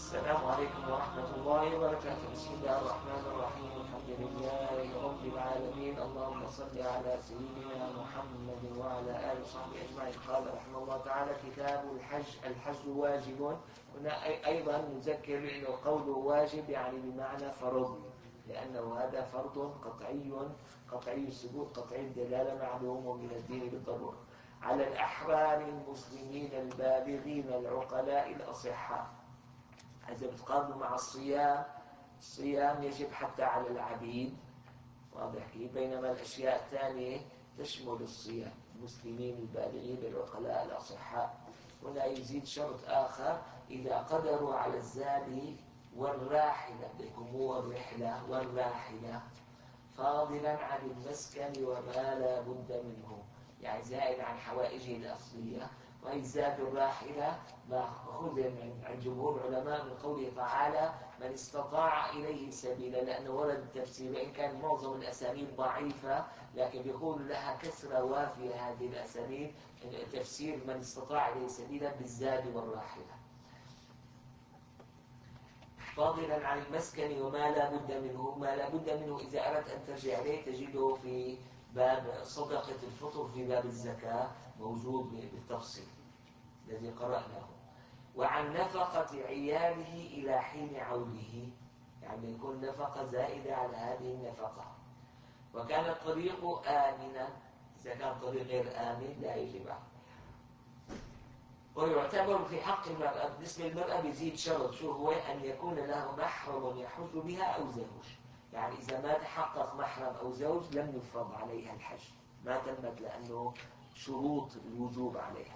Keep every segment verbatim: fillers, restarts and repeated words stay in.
السلام عليكم ورحمة الله وبركاته. بسم الله الرحمن الرحيم. الحمد لله رب العالمين. اللهم صل على سيدنا محمد وعلى آله وصحبه أجمعين. قال رحمه الله تعالى: كتاب الحج. الحج واجب. هنا أيضا نذكر أنه قوله واجب يعني بمعنى فرض، لأنه هذا فرض قطعي قطعي الثبوت قطعي الدلالة معلوم من الدين بالضرورة على الأحرار المسلمين البالغين العقلاء الأصحاء. إذا بتقارنوا مع الصيام، الصيام يجب حتى على العبيد، واضح كيف؟ بينما الأشياء الثانية تشمل الصيام، المسلمين البالغين العقلاء الأصحاء. هنا يزيد شرط آخر: إذا قدروا على الزاد والراحلة، بيكون هو الرحلة والراحلة، فاضلا عن المسكن وما لا بد منه، يعني زائد عن حوائجه الأصلية. وهي زاد الراحلة مأخوذ من عند جمهور العلماء من قوله تعالى: من استطاع إليه سبيلا، لأنه ورد التفسير، وإن كان معظم الأسانيد ضعيفة لكن بيقول لها كسرة وافية هذه الأسانيد، تفسير من استطاع إليه سبيلا بالزاد والراحلة، فاضلا عن المسكن وما لا بد منه. ما لا بد منه إذا أردت أن ترجع إليه تجده في باب صدقة الفطر في باب الزكاة، موجود بالتفصيل الذي قرأناه. وعن نفقة عياله إلى حين عوده، يعني يكون نفقة زائدة على هذه النفقة. وكان الطريق آمنا، إذا كان الطريق غير آمن لا يجب عليه. ويعتبر في حق المرأة بالنسبة للمرأة بيزيد شرط، شو هو؟ أن يكون له محرم يحج بها أو زوج. يعني إذا ما تحقق محرم أو زوج لم يفرض عليها الحج، ما تمت، لأنه شروط الوجوب عليها.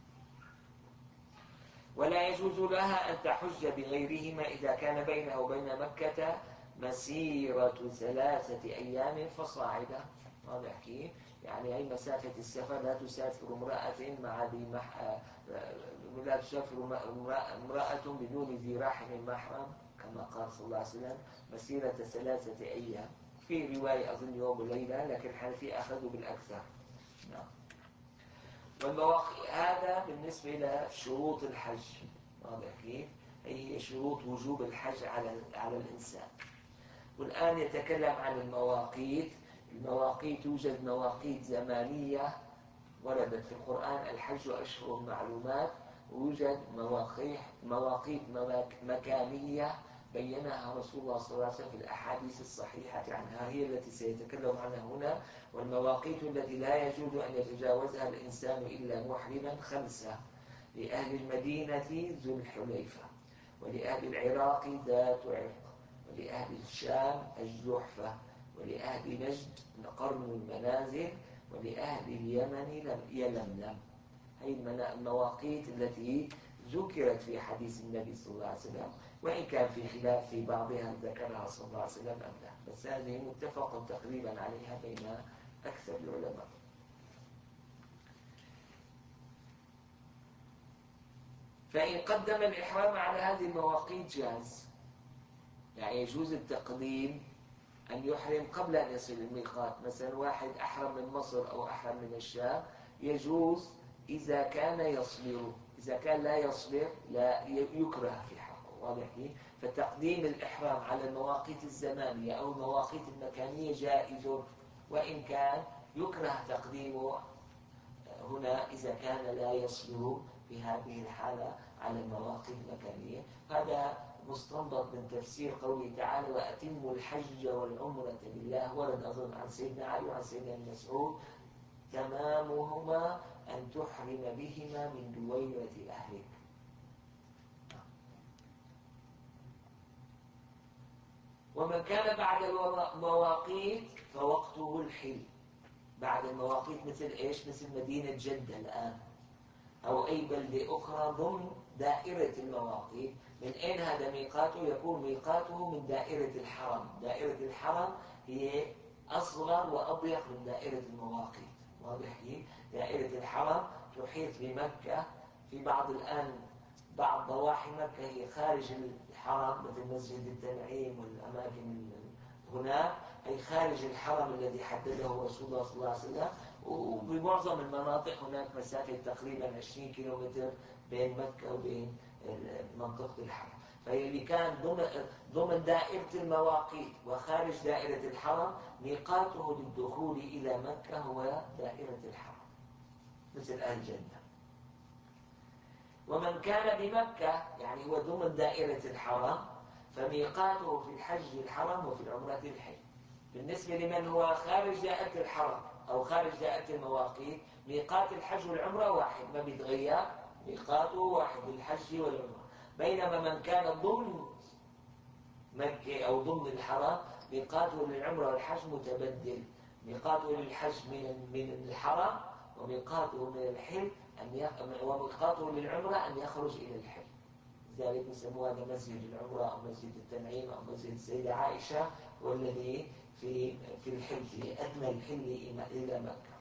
ولا يجوز لها أن تحج بغيرهما إذا كان بينه وبين مكة مسيرة ثلاثة أيام فصاعدا. واضح كيف؟ يعني هي مسافة السفر. لا تسافر امرأة مع ذي مح... لا تسافر امرأة بدون ذي رحم محرم، كما قال صلى الله عليه وسلم: مسيرة ثلاثة أيام. في رواية أظن يوم وليلة، لكن الحنفية أخذوا بالأكثر. نعم. والمواقيت هذا بالنسبة إلى شروط الحج، واضح كيف؟ هي شروط وجوب الحج على على الإنسان. والآن يتكلم عن المواقيت. المواقيت يوجد مواقيت زمانية وردت في القرآن: الحج أشهر معلومات. ويوجد مواقيت مواقيت مكانية بينها رسول الله صلى الله عليه وسلم في الأحاديث الصحيحة عنها، هي التي سيتكلم عنها هنا. والمواقيت التي لا يجوز أن يتجاوزها الإنسان إلا محرما خمسة: لأهل المدينة ذو الحليفة، ولأهل العراق ذات عرق، ولأهل الشام الجحفة، ولأهل نجد قرن المنازل، ولأهل اليمن يلملم. هي المواقيت التي ذكرت في حديث النبي صلى الله عليه وسلم، وإن كان في خلاف في بعضها ذكرها صلى الله عليه وسلم أم لا، بس هذه متفق تقريبا عليها بين أكثر العلماء. فإن قدم الإحرام على هذه المواقيت جاز، يعني يجوز التقديم، أن يحرم قبل أن يصل الميقات. مثلا واحد أحرم من مصر أو أحرم من الشام، يجوز إذا كان يصبر. إذا كان لا يصبر لا يكره في حقه، واضح كيف؟ فتقديم الإحرام على المواقيت الزمانية أو المواقيت المكانية جائز، وإن كان يكره تقديمه هنا إذا كان لا يصبر في هذه الحالة على المواقيت المكانية. هذا مستنبط من تفسير قوله تعالى: وأتموا الحج والعمرة لله. ورد أظن عن سيدنا علي وعن سيدنا مسعود: تمامهما أن تحرم بهما من دويرة أهلك. ومن كان بعد المواقيت فوقته الحل. بعد المواقيت مثل إيش؟ مثل مدينة جدة الآن أو أي بلدة أخرى ضمن دائرة المواقيت. من أين هذا ميقاته؟ يكون ميقاته من دائرة الحرم. دائرة الحرم هي أصغر وأضيق من دائرة المواقيت، واضح كيف؟ دائرة الحرم تحيط بمكة. في بعض الآن بعض ضواحي مكة هي خارج الحرم، مثل مسجد التنعيم والأماكن هناك، أي خارج الحرم الذي حدده رسول الله صلى الله عليه وسلم. وبمعظم المناطق هناك مسافة تقريبا عشرين كيلومتر بين مكة وبين منطقة الحرم. فاللي كان ضمن ضمن دائرة المواقيت وخارج دائرة الحرم ميقاته للدخول إلى مكة هو دائرة الحرم مثل أهل جدة. ومن كان بمكة يعني هو ضمن دائرة الحرم فميقاته في الحج الحرم وفي العمرة الحج. بالنسبة لمن هو خارج دائرة الحرم أو خارج دائرة المواقيت ميقات الحج والعمرة واحد ما بيتغير، ميقاته واحد للحج والعمرة. بينما من كان ضمن مكة أو ضمن الحرم ميقاته للعمرة والحج متبدل، ميقاته للحج من من الحرم وميقاته من الحل أن يخ... وميقاته للعمرة أن يخرج إلى الحل. لذلك يسموه هذا مسجد العمرة أو مسجد التنعيم أو مسجد السيدة عائشة، والذي في في الحل في أدنى الحل إلى مكة.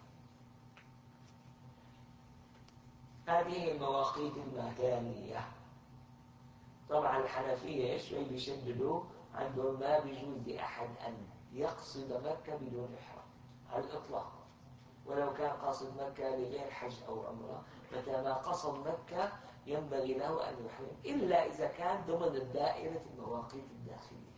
هذه المواقيت المكانية. طبعا الحنفية شوي بيشددوا عندهم ما بيجوز لأحد أن يقصد مكة بدون إحرام على الإطلاق، ولو كان قاصد مكة لغير حج أو عمرة، متى ما قصد مكة ينبغي له أن يحرم إلا إذا كان ضمن الدائرة المواقيت الداخلية.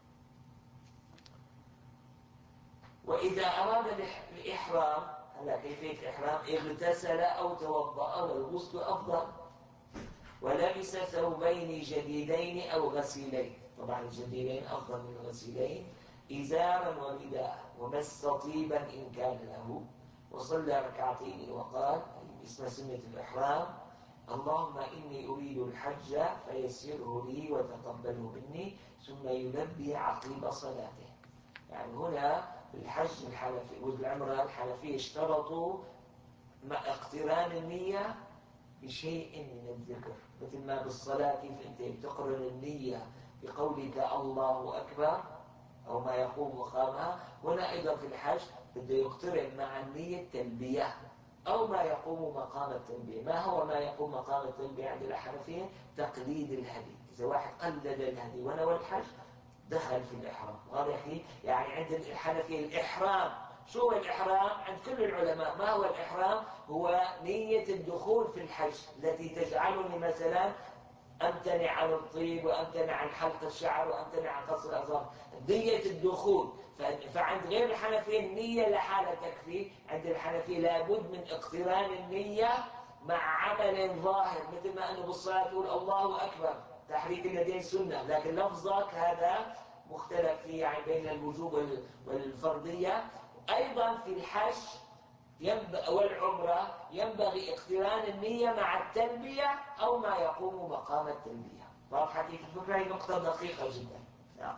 وإذا أراد الإحرام هلا كيفية الإحرام اغتسل أو توضأ والغسل أفضل، ولبس ثوبين جديدين أو غسيلين، طبعا الجديدين أفضل من الغسيلين، إزارا ورداء، ومس طيبا إن كان له، وصلى ركعتين وقال اسم سنة الإحرام: اللهم إني أريد الحج فيسره لي وتقبله مني، ثم يلبي عقيب صلاته. يعني هنا الحج الحنفي والعمرة الحنفية اشترطوا مع اقتران النية بشيء من الذكر، مثل ما بالصلاة كيف أنت بتقرن النية بقولك الله أكبر أو ما يقوم مقامها، هنا أيضا في الحج بده يقترن مع النية التلبية أو ما يقوم مقام التلبية. ما هو ما يقوم مقام التلبية عند الحنفية؟ تقليد الهدي. إذا واحد قلد الهدي ونوى الحج دخل في الإحرام. واضح؟ يعني عند الحنفية الإحرام شو هو الإحرام؟ عند كل العلماء ما هو الإحرام؟ هو نية الدخول في الحج التي تجعلني مثلا أمتنع عن الطيب وأمتنع عن حلق الشعر وأمتنع عن قص الأظافر، نية الدخول. فعند غير الحنفية النية لحالة تكفي، عند الحنفية لابد من اقتران النية مع عمل ظاهر، مثل ما أنه بالصلاة تقول الله أكبر، تحريك اليدين سنة، لكن لفظك هذا مختلف فيه يعني بين الوجوب والفرضية. أيضا في الحج والعمرة ينبغي اقتران النية مع التلبية أو ما يقوم مقام التلبية. واضحة كيف الفكرة؟ هي نقطة دقيقة جدا. نعم.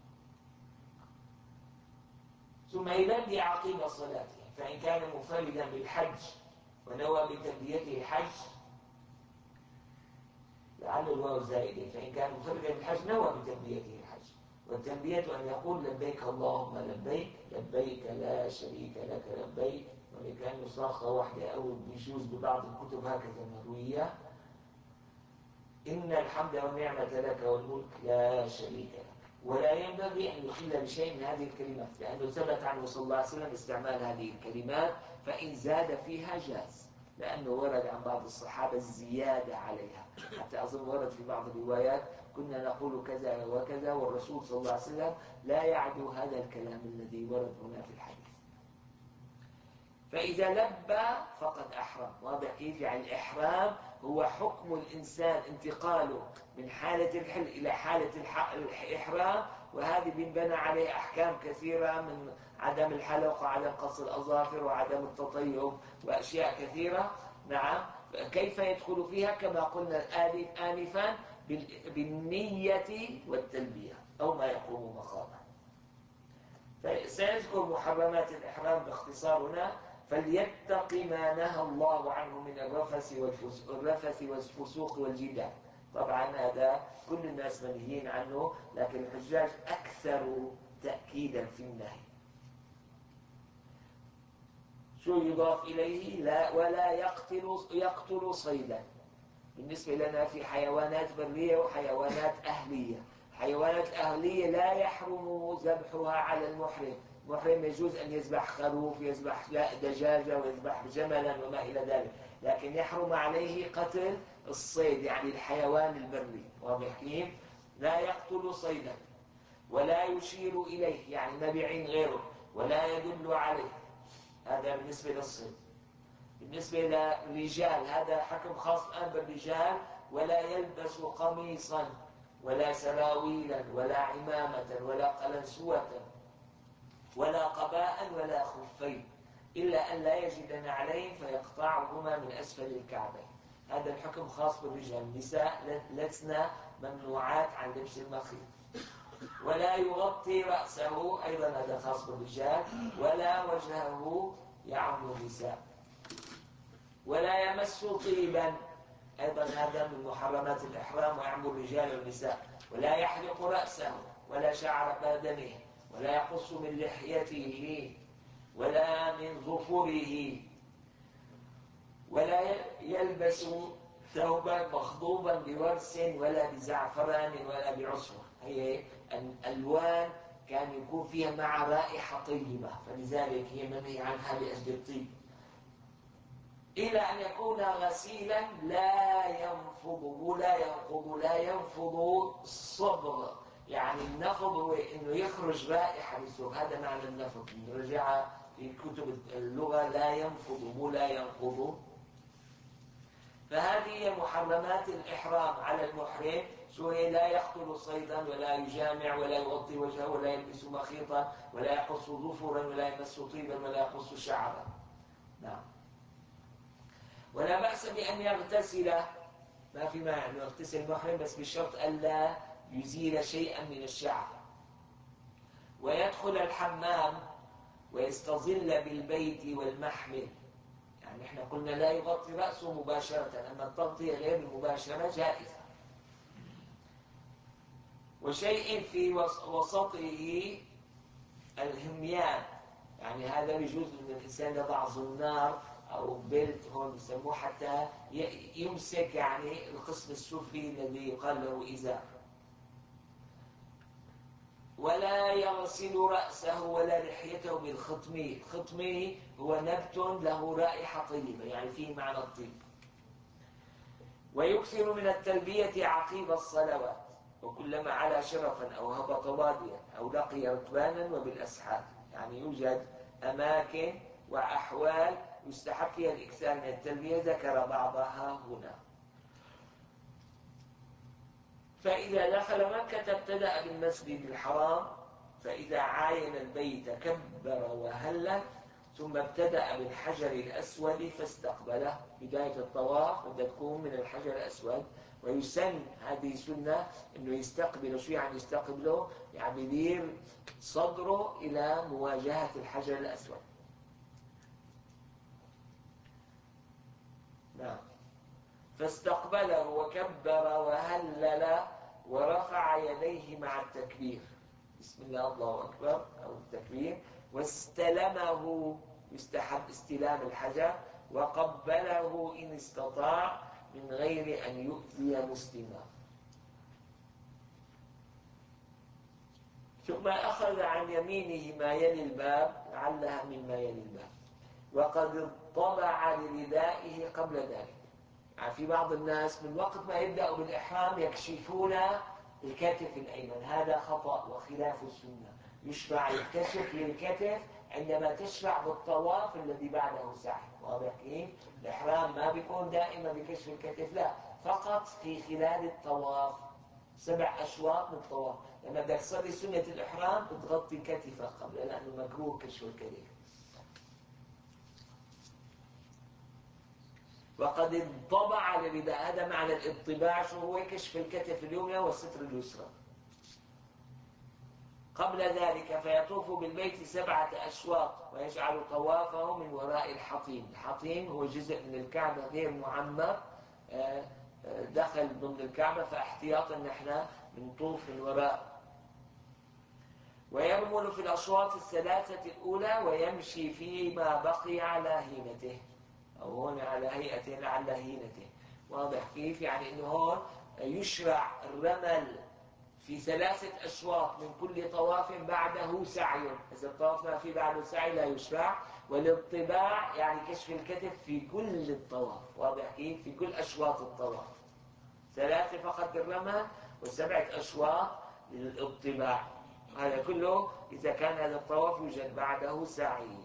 ثم يلبي عقيب صلاته، فإن كان منفردا بالحج ونوى بتلبيته الحج، لعل الواو زائدة، فإن كان منفردا بالحج نوى بتلبيته الحج، والتلبية أن يقول لبيك اللهم لبيك، لبيك لا شريك لك لبيك، ولكأنه صاخة واحدة أو بيجوز ببعض الكتب هكذا مروية: إن الحمد والنعمة لك والملك لا شريك لك. ولا ينبغي أن يخل بشيء من هذه الكلمات، لأنه ثبت عنه صلى الله عليه وسلم استعمال هذه الكلمات، فإن زاد فيها جاز، لأنه ورد عن بعض الصحابة الزيادة عليها، حتى أظن ورد في بعض الروايات كنا نقول كذا وكذا والرسول صلى الله عليه وسلم لا يعدو هذا الكلام الذي ورد هنا في الحديث. فإذا لبى فقد أحرم. واضح كيف؟ يعني الإحرام هو حكم الإنسان انتقاله من حالة الحل إلى حالة الإحرام، وهذه بنبنى عليه أحكام كثيرة من عدم الحلق وعدم قص الأظافر وعدم التطيب وأشياء كثيرة. نعم. كيف يدخل فيها؟ كما قلنا آنفا بالنية والتلبية أو ما يقوم مقامه. سيذكر محرمات الإحرام باختصار هنا: فليتق ما نهى الله عنه من الرفث والفسوق والجدال. طبعا هذا كل الناس منهيين عنه، لكن الحجاج أكثر تأكيدا في النهي. شو يضاف إليه؟ لا ولا يقتل يقتل صيدا. بالنسبة لنا في حيوانات برية وحيوانات أهلية. حيوانات أهلية لا يحرم ذبحها على المحرم. المحرم يجوز أن يذبح خروف، يذبح دجاجة، ويذبح جملا وما إلى ذلك، لكن يحرم عليه قتل الصيد يعني الحيوان البري. واضح كيف؟ لا يقتل صيدا ولا يشير إليه، يعني ما بيعين غيره، ولا يدل عليه. هذا بالنسبة للصيد. بالنسبة للرجال هذا حكم خاص الآن بالرجال: ولا يلبس قميصا ولا سراويلا ولا عمامة ولا قلنسوة ولا قباء ولا خفين إلا أن لا يجد نعلين فيقطعهما من أسفل الكعبين. هذا الحكم خاص بالرجال. النساء لسنا ممنوعات عن لبس المخيط. ولا يغطي رأسه، أيضا هذا خاص بالرجال. ولا وجهه، يعم النساء. ولا يمس طيبا، أيضا هذا من محرمات الإحرام ويعم الرجال والنساء. ولا يحلق رأسه ولا شعر بدنه ولا يقص من لحيته ولا من ظفره. ولا يلبس ثوبا مخضوبا بورس ولا بزعفران ولا بعصفر. هي الألوان كان يكون فيها مع رائحة طيبة، فلذلك هي منهي عنها لأجل الطيب. إلى أن يكون غسيلا لا ينفض ولا ينقض. لا ينفض الصبغ، يعني النفض هو إنه يخرج رائحة بالسوق، هذا معنى النفض. نرجع في كتب اللغة: لا ينفض ولا ينقض. فهذه هي محرمات الإحرام على المحرم. سوري: لا يقتل صيدا ولا يجامع ولا يغطي وجهه ولا يلبس مخيطا ولا يقص ظفرا ولا يمس طيبا ولا يقص شعرا. نعم. ولا بأس بأن يغتسل، ما في مانع أن يغتسل المحرم، بس بشرط ألا يزيل شيئا من الشعر. ويدخل الحمام ويستظل بالبيت والمحمل. يعني احنا قلنا لا يغطي رأسه مباشرة، أما التغطية غير المباشرة جائزة. وشيء في وسطه الهميان، يعني هذا بيجوز أن الإنسان يضع زنار أو بيلت هون بسموه حتى يمسك يعني القسم السفلي الذي يقال له إزار. ولا يغسل رأسه ولا لحيته بالخطمي. الخطمي هو نبت له رائحة طيبة، يعني فيه معنى الطيب. ويكثر من التلبية عقيب الصلوات، وكلما علا شرفا أو هبط واديا أو لقي ركبانا وبالأسحاب. يعني يوجد أماكن وأحوال يستحب فيها الإكثار من التلبية، ذكر بعضها هنا. فإذا دخل مكة ابتدأ بالمسجد الحرام، فإذا عاين البيت كبر وهلل، ثم ابتدأ بالحجر الأسود فاستقبله. بداية الطواف بدها تكون من الحجر الأسود، ويسن هذه سنة أنه يستقبل. شو يعني يستقبله؟ يعني يدير صدره إلى مواجهة الحجر الأسود. نعم. فاستقبله وكبر وهلل ورفع يديه مع التكبير، بسم الله الله أكبر أو التكبير. واستلمه، يستحب استلام الحجر، وقبله إن استطاع من غير أن يؤذي مسلما. ثم أخذ عن يمينه ما يلي الباب، لعلها مما يلي الباب، وقد اطلع لردائه قبل ذلك. يعني في بعض الناس من وقت ما يبدأوا بالإحرام يكشفون الكتف الأيمن، هذا خطأ وخلاف السنة. يشرع يكشف للكتف عندما تشرع بالطواف الذي بعده سعي. واضح كيف؟ الإحرام ما بيكون دائما بكشف الكتف، لا، فقط في خلال الطواف، سبع أشواط من الطواف. لما بدك تصلي سنة الإحرام بتغطي كتفك قبل، لأنه مكروه كشف الكتف. وقد انطبع للرداء، هذا معنى الانطباع. شو هو؟ كشف الكتف اليمنى والستر اليسرى. قبل ذلك فيطوف بالبيت سبعة أشواط ويجعل طوافه من وراء الحطيم. الحطيم هو جزء من الكعبة غير معمر، دخل ضمن الكعبة، فاحتياطا نحن بنطوف من وراء. ويرمل في الأشواط الثلاثة الأولى ويمشي فيما بقي على هينته، أو هون على هيئته على هينته. واضح كيف؟ يعني إنه هون يشرع الرمل في ثلاثة أشواط من كل طواف بعده سعي. إذا الطواف ما في بعده سعي لا يشرع. والانطباع يعني كشف الكتف في كل الطواف. واضح كيف؟ في كل أشواط الطواف، ثلاثة فقط بالرمل، وسبعة أشواط للاطباع. هذا كله إذا كان هذا الطواف يوجد بعده سعي.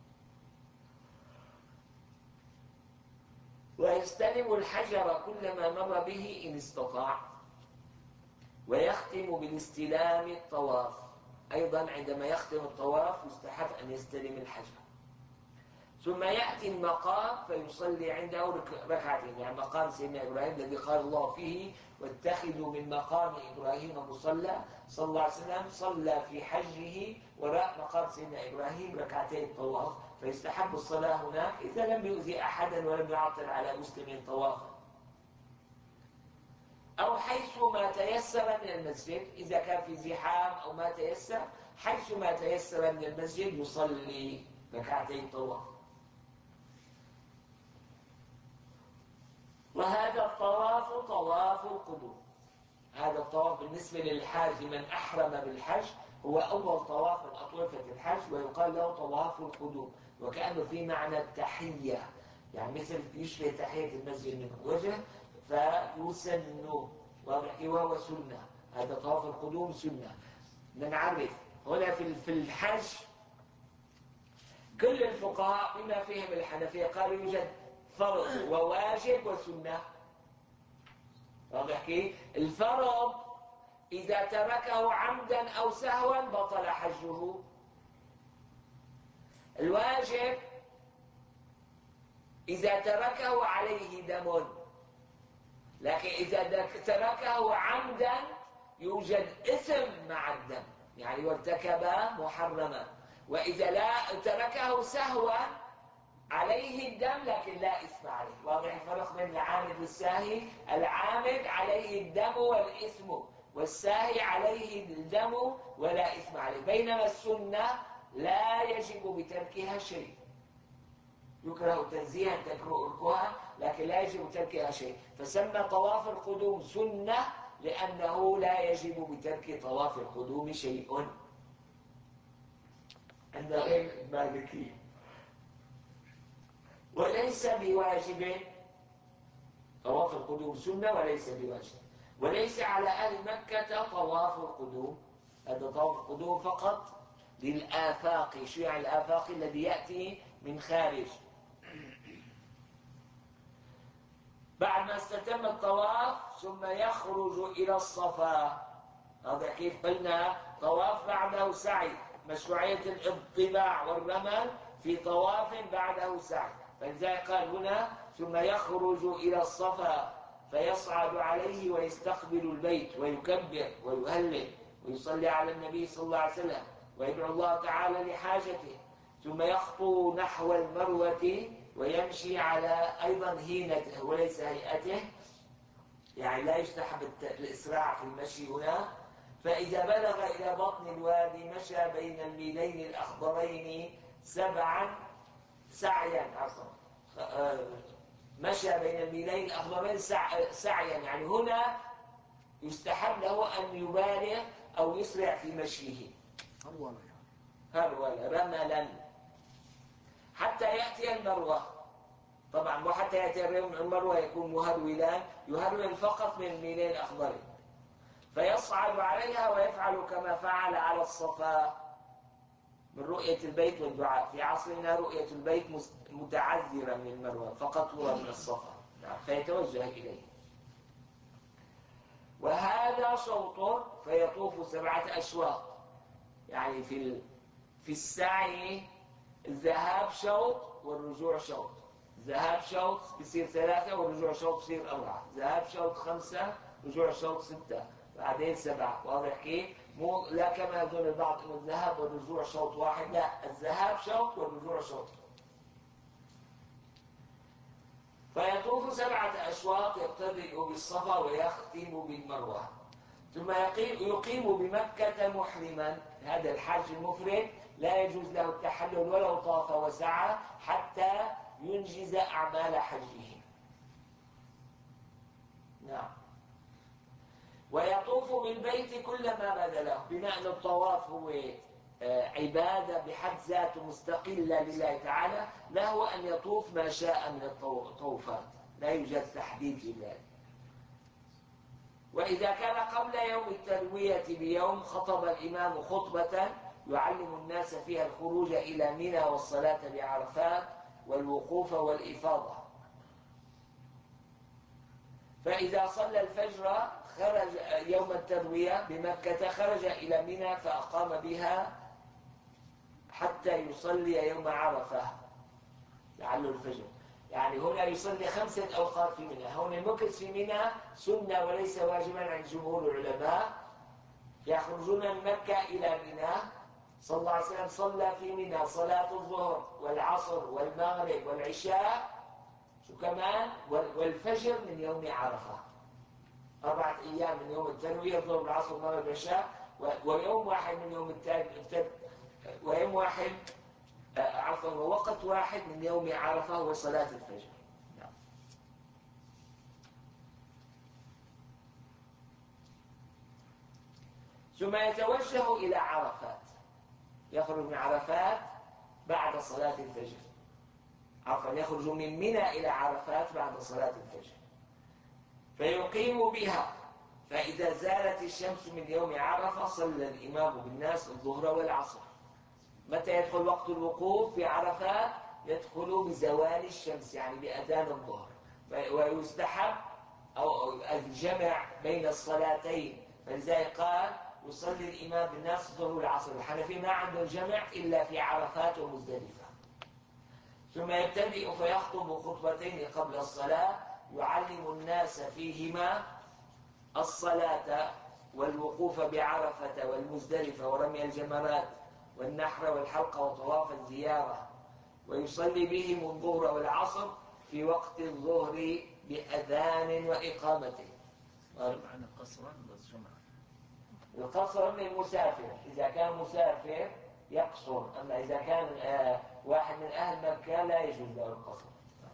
ويستلم الحجر كلما مر به إن استطاع، ويختم بالاستلام الطواف. أيضا عندما يختم الطواف يستحب أن يستلم الحجر. ثم يأتي المقام فيصلي عنده ركعتين، يعني مقام سيدنا إبراهيم الذي قال الله فيه واتخذوا من مقام إبراهيم مصلى، صلى الله عليه وسلم صلى في حجه وراء مقام سيدنا إبراهيم ركعتين طواف، فيستحب الصلاة هناك إذا لم يؤذي أحدا ولم يعطل على مسلم طوافا. أو حيث ما تيسر من المسجد، إذا كان في زحام أو ما تيسر، حيث ما تيسر من المسجد يصلي ركعتين طواف. وهذا الطواف طواف القدوم. هذا الطواف بالنسبة للحاج من أحرم بالحج هو أول طواف من أطوفة الحج، ويقال له طواف القدوم، وكأنه في معنى التحية، يعني مثل يشبه تحية المسجد من وجه، فيسن وهو سنة. هذا طواف القدوم سنة. نعرف هنا في الحج كل الفقهاء بما فيهم الحنفية قالوا يوجد فرض وواجب وسنة. واضح كيف؟ الفرض إذا تركه عمدا أو سهوا بطل حجه. الواجب إذا تركه عليه دم، لكن إذا تركه عمدا يوجد إثم مع الدم، يعني وارتكب محرما. وإذا لا تركه سهوا عليه الدم لكن لا إثم عليه. واضح الفرق بين العامد والساهي؟ العامد عليه الدم والإثم، والساهي عليه الدم ولا إثم عليه. بينما السنة لا يجب بتركها شيء، يكره تنزيها تركها لكن لا يجب تركها شيء، فسمى طواف القدوم سنة لأنه لا يجب بترك طواف القدوم شيء عند غير المالكي. وليس بواجب، طواف القدوم سنة وليس بواجب. وليس على أهل مكة طواف القدوم، هذا طواف القدوم فقط للآفاق، شيع الآفاق الذي يأتي من خارج. بعد ما استتم الطواف ثم يخرج إلى الصفا. هذا كيف قلنا طواف بعده سعي، مشروعية الاطباع والرمل في طواف بعده سعي، فلذلك قال هنا ثم يخرج إلى الصفا فيصعد عليه ويستقبل البيت ويكبر ويهلل ويصلي على النبي صلى الله عليه وسلم ويدعو الله تعالى لحاجته، ثم يخطو نحو المروة ويمشي على أيضا هينته وليس هيئته، يعني لا يستحب الإسراع في المشي هنا. فإذا بلغ إلى بطن الوادي مشى بين الميلين الأخضرين سبعا سعيا عصر. مشى بين الميلين الأخضرين سعيا، يعني هنا يستحب له أن يبالغ أو يسرع في مشيه. هرولا هرولا رملا حتى يأتي المروة. طبعا وحتى يأتي المروة يكون مهرولا، يهرول فقط من الميلين الأخضرين، فيصعد عليها ويفعل كما فعل على الصفا من رؤية البيت والدعاء. في عصرنا رؤية البيت متعذرة من المروة، فقط هو من الصفا، فيتوجه إليه. وهذا شوط فيطوف سبعة أشواط، يعني في في السعي الذهاب شوط والرجوع شوط. ذهاب شوط بصير ثلاثة والرجوع شوط بصير أربعة، ذهاب شوط خمسة رجوع شوط ستة بعدين سبعة. واضح كيف؟ مو لا كما يظن البعض انه الذهاب والرجوع شوط واحد، لا، الذهاب شوط والرجوع شوط. فيطوف سبعة أشواط يبتدئ بالصفا ويختم بالمروة، ثم يقيم بمكة محرما. هذا الحاج المفرد لا يجوز له التحلل ولو طاف وسعى حتى ينجز أعمال حجه. نعم. ويطوف بالبيت كلما بدا له، بما أن الطواف هو عبادة بحد ذاته مستقلة لله تعالى، له أن يطوف ما شاء من الطوفات، لا يوجد تحديد لذلك. وإذا كان قبل يوم التروية بيوم خطب الإمام خطبة يعلم الناس فيها الخروج إلى منى والصلاة بعرفات والوقوف والإفاضة. فإذا صلى الفجر خرج يوم التروية بمكة خرج إلى منى فأقام بها حتى يصلي يوم عرفة لعله الفجر. يعني هنا يصلي خمسة أوقات في منى. هنا المكث في منى سنة وليس واجبا عند جمهور العلماء. يخرجون من مكة إلى منى. صلى الله عليه وسلم صلى في منى صلاة الظهر والعصر والمغرب والعشاء شو كمان والفجر من يوم عرفة. أربعة أيام من يوم التروية الظهر والعصر والمغرب والعشاء ويوم واحد من يوم التروية ويوم واحد عفوا ووقت واحد من يوم عرفة وصلاة الفجر. نعم. ثم يتوجه إلى عرفات. يخرج من عرفات بعد صلاة الفجر. عفوا يخرج من منى إلى عرفات بعد صلاة الفجر فيقيم بها. فإذا زالت الشمس من يوم عرفة صلى الإمام بالناس الظهر والعصر. متى يدخل وقت الوقوف في عرفات؟ يدخل بزوال الشمس يعني بأذان الظهر. ويستحب أو الجمع بين الصلاتين. فلذلك قال يصلي الإمام بالناس الظهر والعصر. الحنفي ما عنده الجمع إلا في عرفات ومزدلفة. ثم يبتدئ فيخطب خطبتين قبل الصلاة يعلم الناس فيهما الصلاة والوقوف بعرفة والمزدلفة ورمي الجمرات والنحر والحلق وطواف الزيارة. ويصلي بهم الظهر والعصر في وقت الظهر بأذان وإقامته. معنى قصرا والجمع. القصر للمسافر إذا كان مسافر يقصر. أما إذا كان آه واحد من أهل مكة لا يجوز له القصر.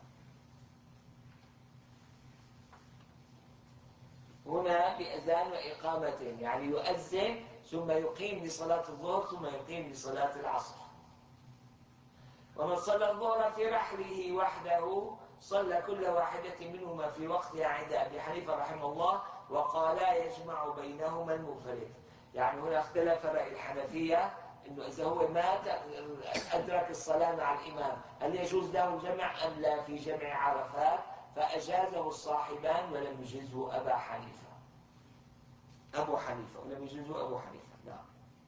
هنا بأذان وإقامة يعني يؤذن ثم يقيم لصلاة الظهر ثم يقيم لصلاة العصر. ومن صلى الظهر في رحله وحده صلى كل واحدة منهما في وقتها عند أبي حنيفة رحمه الله وقال يجمع بينهما المنفرد. يعني هنا اختلف رأي الحنفية إنه إذا هو مات أدرك الصلاة مع الإمام هل يجوز له الجمع أم لا في جمع عرفات؟ فأجازه الصاحبان ولم يجزه أبا حنيفة أبو حنيفة ولم يجزه أبو حنيفة. نعم.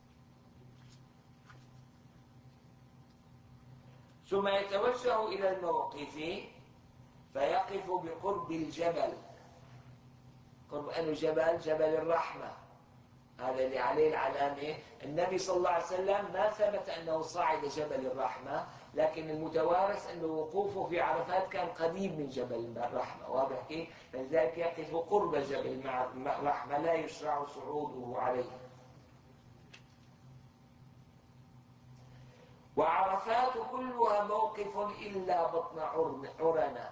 ثم يتوجه إلى الموقف فيقف بقرب الجبل. قرب أنه جبل جبل الرحمة هذا اللي عليه العلامة. النبي صلى الله عليه وسلم ما ثبت أنه صعد جبل الرحمة لكن المتوارث أنه وقوفه في عرفات كان قريب من جبل الرحمة. واضح كيف؟ فلذلك يقف قرب جبل الرحمة لا يشرع صعوده عليه. وعرفات كلها موقف إلا بطن عرنة.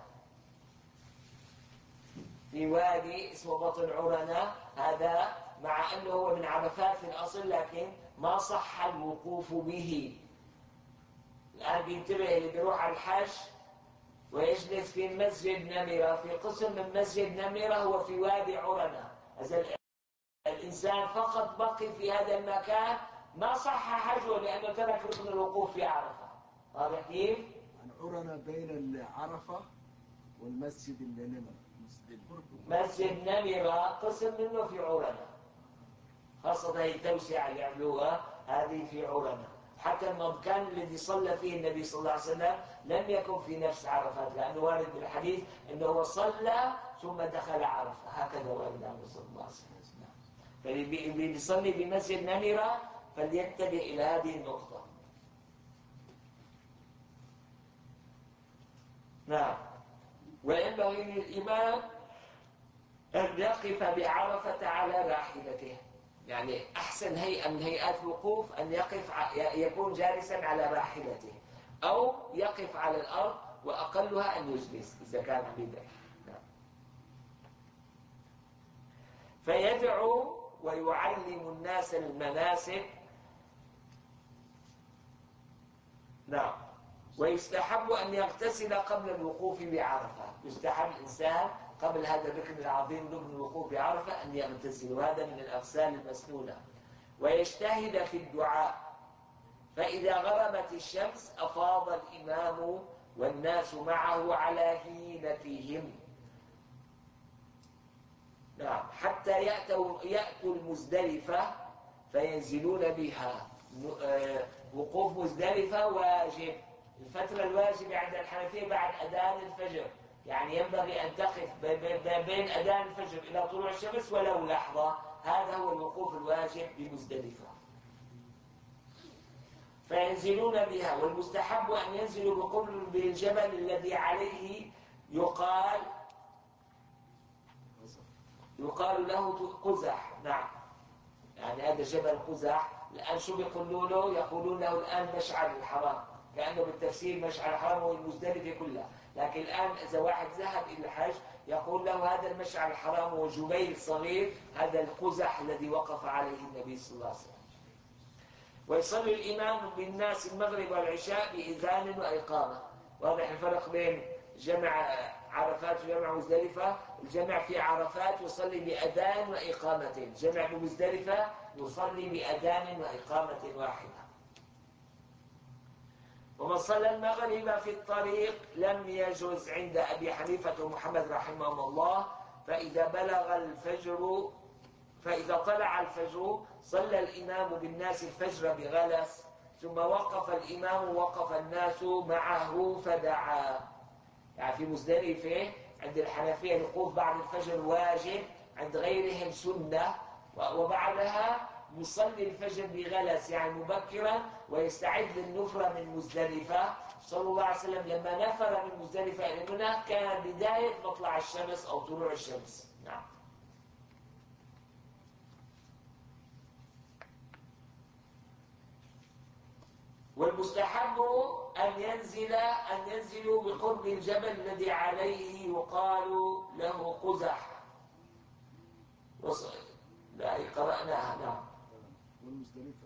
في وادي اسمه بطن عرنة هذا مع أنه هو من عرفات في الأصل لكن ما صح الوقوف به. الآن بينتبه اللي بيروح على الحج ويجلس في مسجد نمرة في قسم من مسجد نمرة هو في وادي عرنة. إذا الإنسان فقط بقي في هذا المكان ما صح حجه لأنه ترك ركن الوقوف في عرفة. واضح كيف؟ عرنة بين العرفة والمسجد اللي نمرة. مسجد نمرة قسم منه في عرنة خاصة هي التوسعة اللي عملوها هذه في عرنة. حتى المكان الذي صلى فيه النبي صلى الله عليه وسلم لم يكن في نفس عرفات لأنه وارد بالحديث أنه صلى ثم دخل عرفة هكذا وارد عنه صلى الله عليه وسلم. فاللي بيصلي بمسجد نمرة فلينتبه إلى هذه النقطة. نعم. وينبغي للإمام أن يقف بعرفة على راحلته. يعني أحسن هيئة من هيئات الوقوف أن يقف يكون جالسا على راحلته أو يقف على الأرض وأقلها أن يجلس إذا كان بذلك. نعم. فيدعو ويعلم الناس المناسك. نعم. ويستحب أن يغتسل قبل الوقوف بعرفة. يستحب الإنسان قبل هذا الركن العظيم ركن الوقوف بعرفة أن يغتسل، وهذا من الأغسال المسنونة. ويجتهد في الدعاء، فإذا غربت الشمس أفاض الإمام والناس معه على هينتهم، نعم، حتى يأتوا, يأتوا المزدلفة فينزلون بها. وقوف مزدلفة واجب، الفترة الواجبة عند الحنفية بعد أذان الفجر، يعني ينبغي أن تقف بين أذان الفجر إلى طلوع الشمس ولو لحظة، هذا هو الوقوف الواجب بمزدلفة. فينزلون بها. والمستحب أن ينزلوا بقرب الجبل الذي عليه يقال يقال له قزح، نعم، يعني هذا جبل قزح. الآن شو بيقولوا له؟ يقولون له الآن مشعر الحرام، كأنه بالتفسير مشعر الحرام هو المزدلفة كلها، لكن الآن إذا واحد ذهب إلى الحج يقول له هذا المشعر الحرام هو جبيل صغير، هذا القزح الذي وقف عليه النبي صلى الله عليه وسلم. ويصلي الإمام بالناس المغرب والعشاء بإذان وإقامة. واضح الفرق بين جمع عرفات وجمع مزدلفة؟ الجمع في عرفات يصلي بأذان وإقامة، جمع بمزدلفة يصلي بأذان وإقامة واحدة. ومن صلى المغرب في الطريق لم يجوز عند أبي حنيفة ومحمد رحمه الله، فإذا بلغ الفجر فإذا طلع الفجر صلى الإمام بالناس الفجر بغلس، ثم وقف الإمام ووقف الناس معه فدعا. يعني في مزدلفة عند الحنفية الوقوف بعد الفجر واجب، عند غيرهم سنة، وبعدها يصلي الفجر بغلس يعني مبكرا ويستعد للنفرة من مزدلفة. صلى الله عليه وسلم لما نفر من مزدلفة إلى منى كان بداية مطلع الشمس أو طلوع الشمس. نعم. والمستحب أن ينزل أن ينزلوا بقرب الجبل الذي عليه يقال له قزح. لا قرأناها، نعم. والمزدلفة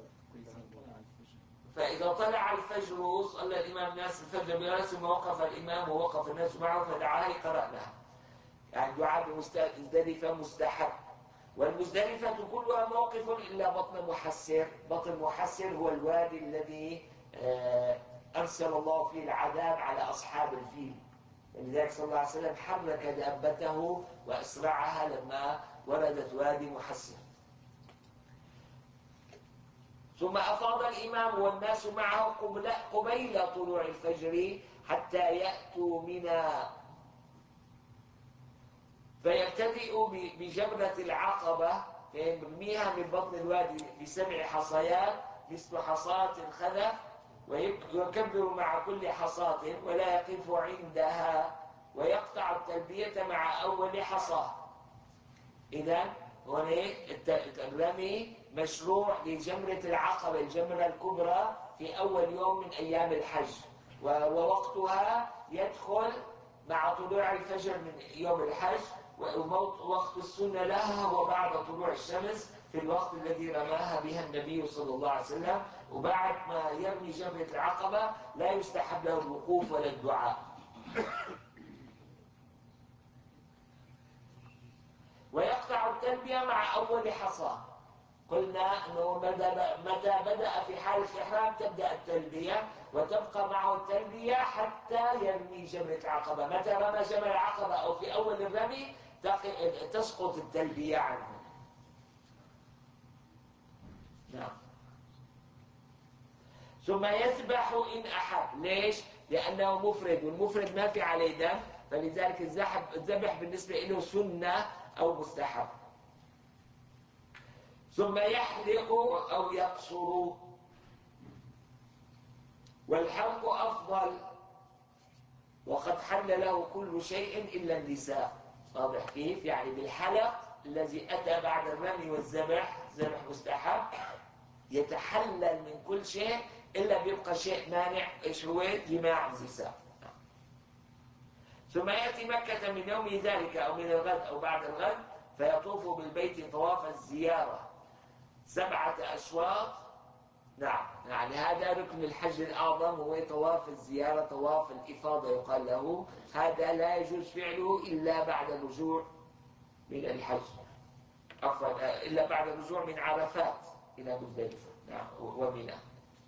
فإذا طلع الفجر صلى الإمام الناس الفجر بغلس، ثم وقف الإمام ووقف الناس معه فدعاه، قرأناها. يعني دعاء بمزدلفة مستحب. والمزدلفة كلها موقف إلا بطن محسر. بطن محسر هو الوادي الذي أرسل الله فيه العذاب على أصحاب الفيل، ولذلك صلى الله عليه وسلم حرك دابته وأسرعها لما وردت وادي محسر. ثم أفاض الإمام والناس معه قبيل طلوع الفجر حتى يأتوا منى، فيبتدئ بجمرة العقبة فيرميها من بطن الوادي بسبع حصيات مثل حصاة الخذف، ويكبر مع كل حصاة ولا يقف عندها، ويقطع التلبية مع أول حصاة. إذن هنا الرمي مشروع لجمرة العقبة، الجمرة الكبرى، في أول يوم من أيام الحج، ووقتها يدخل مع طلوع الفجر من يوم الحج، ووقت السنة لها هو بعد طلوع الشمس في الوقت الذي رماها بها النبي صلى الله عليه وسلم. وبعد ما يرمي جمرة العقبة لا يستحب له الوقوف ولا الدعاء. ويقطع التلبية مع أول حصى. قلنا أنه متى بدأ في حالة الإحرام تبدأ التلبية وتبقى معه التلبية حتى يرمي جمرة العقبة. متى رمى جمرة العقبة أو في أول الرمي تسقط التلبية عنه. نعم. ثم يذبح إن أحب. ليش؟ لأنه مفرد، والمفرد ما في عليه دم، فلذلك الذبح بالنسبة له سنة أو مستحب. ثم يحلق أو يقصر، والحلق أفضل، وقد حل له كل شيء إلا النساء. واضح كيف؟ يعني بالحلق الذي أتى بعد الرمي والذبح، ذبح مستحب، يتحلل من كل شيء إلا بيبقى شيء مانع، إيش هو؟ جماع النساء. ثم يأتي مكة من يوم ذلك أو من الغد أو بعد الغد، فيطوف بالبيت طواف الزيارة سبعة أشواط نعم، يعني هذا ركن الحج الأعظم، وهو طواف الزيارة، طواف الإفاضة يقال له. هذا لا يجوز فعله إلا بعد الرجوع من الحج، عفوا إلا بعد الرجوع من عرفات إلى مزدلفة، نعم، ومنى.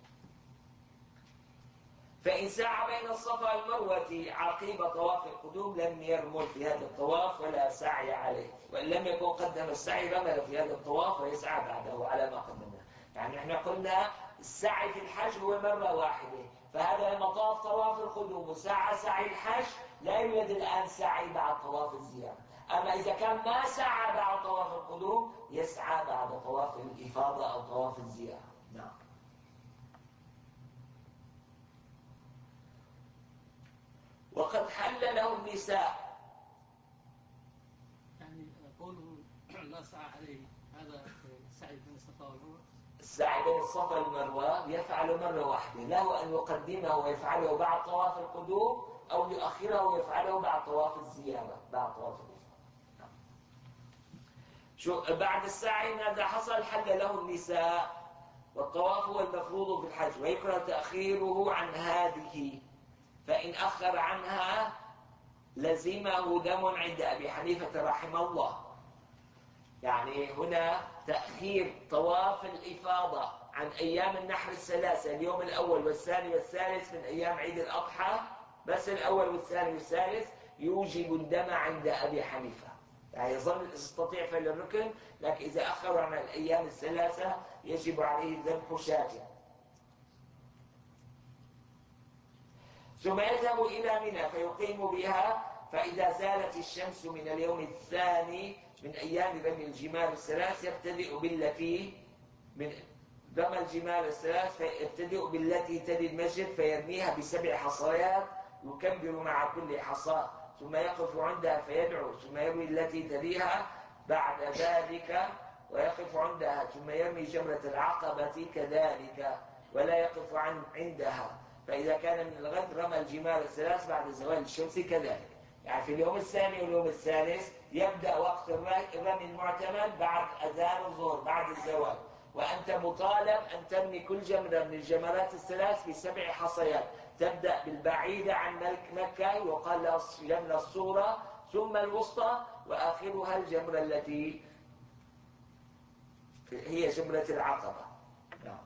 فإن سعى بين الصفا والمروة عقيب طواف القدوم لم يرمل في هذا الطواف ولا سعي عليه، وإن لم يكن قدم السعي رمل في هذا الطواف ويسعى بعده على ما قدمنا. يعني احنا قلنا السعي في الحج هو مرة واحدة، فهذا لما طاف طواف القدوم وسعى سعي الحج لا يوجد الآن سعي بعد طواف الزيارة. أما إذا كان ما سعى بعد طواف القدوم يسعى بعد طواف الإفاضة أو طواف الزيارة. نعم. وقد حل له النساء. يعني قوله لا سعى عليه، هذا السعي بين الصفا والمروة. السعي بين الصفا والمروة يفعل مرة واحدة، له أن يقدمه ويفعله بعد طواف القدوم أو يؤخره ويفعله بعد طواف الزيارة، بعد طواف الإفاضة. شو بعد السعي ماذا حصل؟ حل له النساء، والطواف هو المفروض في الحج، ويكره تأخيره عن هذه، فإن أخر عنها لزمه دم عند أبي حنيفة رحمه الله. يعني هنا تأخير طواف الإفاضة عن أيام النحر الثلاثة، اليوم الأول والثاني والثالث من أيام عيد الأضحى، بس الأول والثاني والثالث يوجب الدم عند أبي حنيفة. يعني يظل يستطيع فعل الركن، لكن إذا أخر عن الأيام الثلاثة يجب عليه ذبح شاة. ثم يذهب إلى منى فيقيم بها، فإذا زالت الشمس من اليوم الثاني من أيام رمي الجمار الثلاث يبتدئ بالتي من رمى الجمار الثلاث فيبتدئ بالتي تلي المسجد فيرميها بسبع حصيات، يكبر مع كل حصاة، ثم يقف عندها فيدعو، ثم يرمي التي تليها بعد ذلك ويقف عندها، ثم يرمي جمرة العقبة كذلك ولا يقف عن عندها. فإذا كان من الغد رمى الجمار الثلاث بعد زوال الشمس كذلك. يعني في اليوم الثاني واليوم الثالث يبدأ وقت الرمي المعتمد بعد أذان الظهر بعد الزوال، وأنت مطالب أن ترمي كل جمرة من الجمرات الثلاث بسبع حصيات. تبدأ بالبعيدة عن ملك مكة يقال لها الجمرة الصغرى، ثم الوسطى، وآخرها الجمرة التي هي جمرة العقبة. نعم.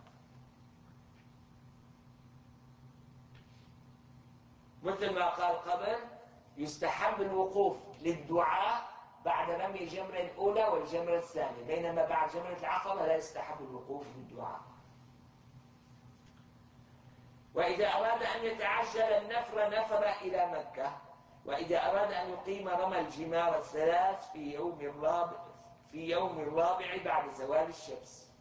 مثل ما قال قبل يستحب الوقوف للدعاء بعد رمي الجمرة الأولى والجمرة الثانية، بينما بعد جمرة العقبة لا يستحب الوقوف للدعاء. وإذا أراد أن يتعجل النفر نفر إلى مكة، وإذا أراد أن يقيم رمى الجمار الثلاث في يوم الرابع في يوم الرابع بعد زوال الشمس.